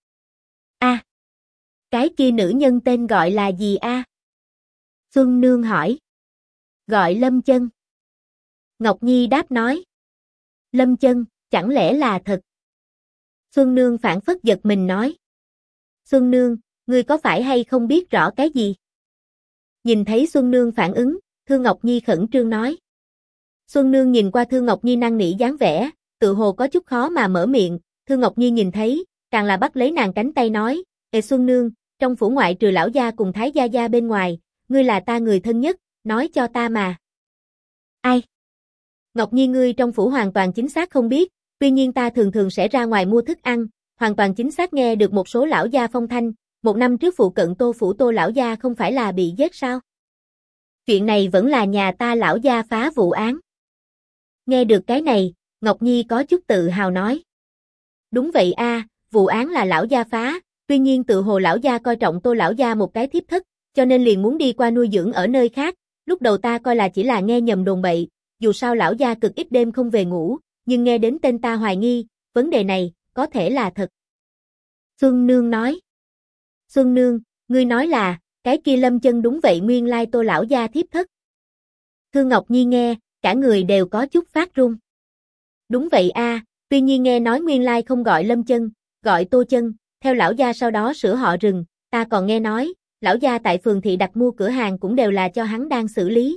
Cái kia nữ nhân tên gọi là gì a? Xuân Nương hỏi. Gọi Lâm Chân. Ngọc Nhi đáp nói. Lâm Chân, chẳng lẽ là thật? Xuân Nương phảng phất giật mình nói. Xuân Nương, ngươi có phải hay không biết rõ cái gì? Nhìn thấy Xuân Nương phản ứng, Thương Ngọc Nhi khẩn trương nói. Xuân Nương nhìn qua Thương Ngọc Nhi năn nỉ dáng vẻ, tự hồ có chút khó mà mở miệng, Thương Ngọc Nhi nhìn thấy, càng là bắt lấy nàng cánh tay nói, Xuân Nương, trong phủ ngoại trừ lão gia cùng thái gia gia bên ngoài, ngươi là ta người thân nhất, nói cho ta mà. Ai? Ngọc Nhi ngươi trong phủ hoàn toàn chính xác không biết, tuy nhiên ta thường thường sẽ ra ngoài mua thức ăn, hoàn toàn chính xác nghe được một số lão gia phong thanh, 1 năm trước phụ cận Tô phủ Tô lão gia không phải là bị giết sao? Chuyện này vẫn là nhà ta lão gia phá vụ án. Nghe được cái này, Ngọc Nhi có chút tự hào nói. Đúng vậy a, vụ án là lão gia phá, tuy nhiên tự hồ lão gia coi trọng Tô lão gia một cái thiếp thất, cho nên liền muốn đi qua nuôi dưỡng ở nơi khác, lúc đầu ta coi là chỉ là nghe nhầm đồn bậy, dù sao lão gia cực ít đêm không về ngủ, nhưng nghe đến tên ta hoài nghi, vấn đề này, có thể là thật. Xuân Nương nói. Xuân Nương, ngươi nói là, cái kia Lâm Chân đúng vậy nguyên lai Tô lão gia thiếp thất. Thương Ngọc Nhi nghe, cả người đều có chút phát run. Đúng vậy a, tuy nhiên nghe nói nguyên lai không gọi Lâm Chân, gọi Tô Chân, theo lão gia sau đó sửa họ Rừng, ta còn nghe nói, lão gia tại phường thị đặt mua cửa hàng cũng đều là cho hắn đang xử lý.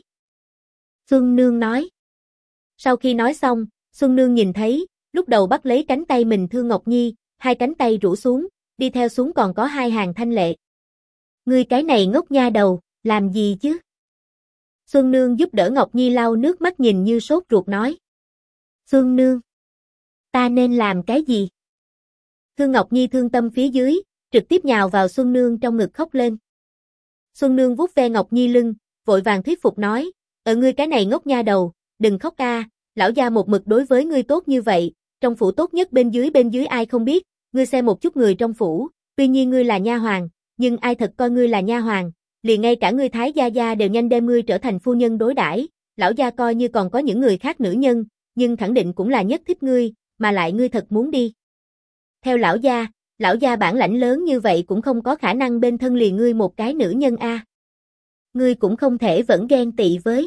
Xuân Nương nói. Sau khi nói xong, Xuân Nương nhìn thấy, lúc đầu bắt lấy cánh tay mình Thương Ngọc Nhi, hai cánh tay rũ xuống, đi theo xuống còn có hai hàng thanh lệ. Ngươi cái này ngốc nha đầu, làm gì chứ? Xuân Nương giúp đỡ Ngọc Nhi lau nước mắt nhìn như sốt ruột nói. Xuân Nương, ta nên làm cái gì? Thương Ngọc Nhi thương tâm phía dưới, trực tiếp nhào vào Xuân Nương trong ngực khóc lên. Xuân Nương vuốt ve Ngọc Nhi lưng, vội vàng thuyết phục nói, ngươi cái này ngốc nha đầu, đừng khóc a, lão gia một mực đối với ngươi tốt như vậy, trong phủ tốt nhất bên dưới ai không biết, ngươi xem một chút người trong phủ, tuy nhiên ngươi là nha hoàn, nhưng ai thật coi ngươi là nha hoàn, liền ngay cả ngươi thái gia gia đều nhanh đem ngươi trở thành phu nhân đối đãi, lão gia coi như còn có những người khác nữ nhân, nhưng khẳng định cũng là nhất thích ngươi, mà lại ngươi thật muốn đi. Theo lão gia bản lãnh lớn như vậy cũng không có khả năng bên thân liền ngươi một cái nữ nhân a. Ngươi cũng không thể vẫn ghen tị với.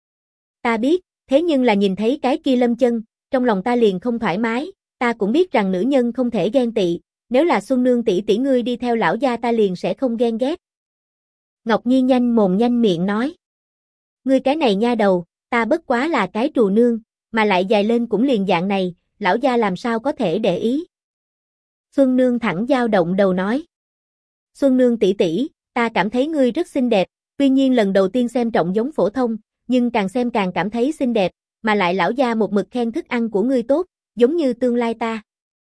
Ta biết, thế nhưng là nhìn thấy cái kia Lâm Chân, trong lòng ta liền không thoải mái, ta cũng biết rằng nữ nhân không thể ghen tị, nếu là Xuân Nương tỷ tỷ ngươi đi theo lão gia ta liền sẽ không ghen ghét. Ngọc Nhi nhanh mồm nhanh miệng nói. Ngươi cái này nha đầu, ta bất quá là cái trù nương, mà lại dài lên cũng liền dạng này, lão gia làm sao có thể để ý. Xuân Nương thẳng dao động đầu nói. Xuân Nương tỷ tỷ, ta cảm thấy ngươi rất xinh đẹp, tuy nhiên lần đầu tiên xem trọng giống phổ thông, nhưng càng xem càng cảm thấy xinh đẹp, mà lại lão gia một mực khen thức ăn của ngươi tốt, giống như tương lai ta.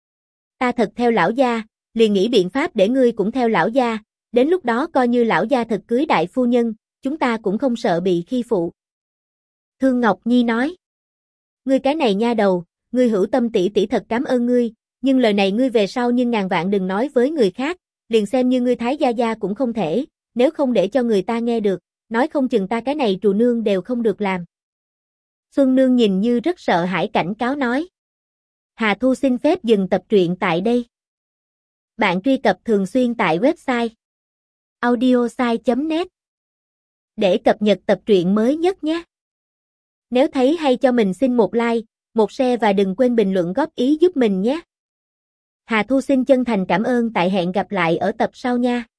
Ta thật theo lão gia, liền nghĩ biện pháp để ngươi cũng theo lão gia, đến lúc đó coi như lão gia thật cưới đại phu nhân, chúng ta cũng không sợ bị khi phụ. Thương Ngọc Nhi nói. Ngươi cái này nha đầu, ngươi hữu tâm tỷ tỷ thật cảm ơn ngươi, nhưng lời này ngươi về sau nhưng ngàn vạn đừng nói với người khác, liền xem như ngươi thái gia gia cũng không thể, nếu không để cho người ta nghe được, nói không chừng ta cái này trù nương đều không được làm. Xuân Nương nhìn như rất sợ hãi cảnh cáo nói. Hà Thu xin phép dừng tập truyện tại đây. Bạn truy cập thường xuyên tại website audiosai.net để cập nhật tập truyện mới nhất nhé. Nếu thấy hay cho mình xin một like, một share và đừng quên bình luận góp ý giúp mình nhé. Hà Thu xin chân thành cảm ơn, tại hẹn gặp lại ở tập sau nha.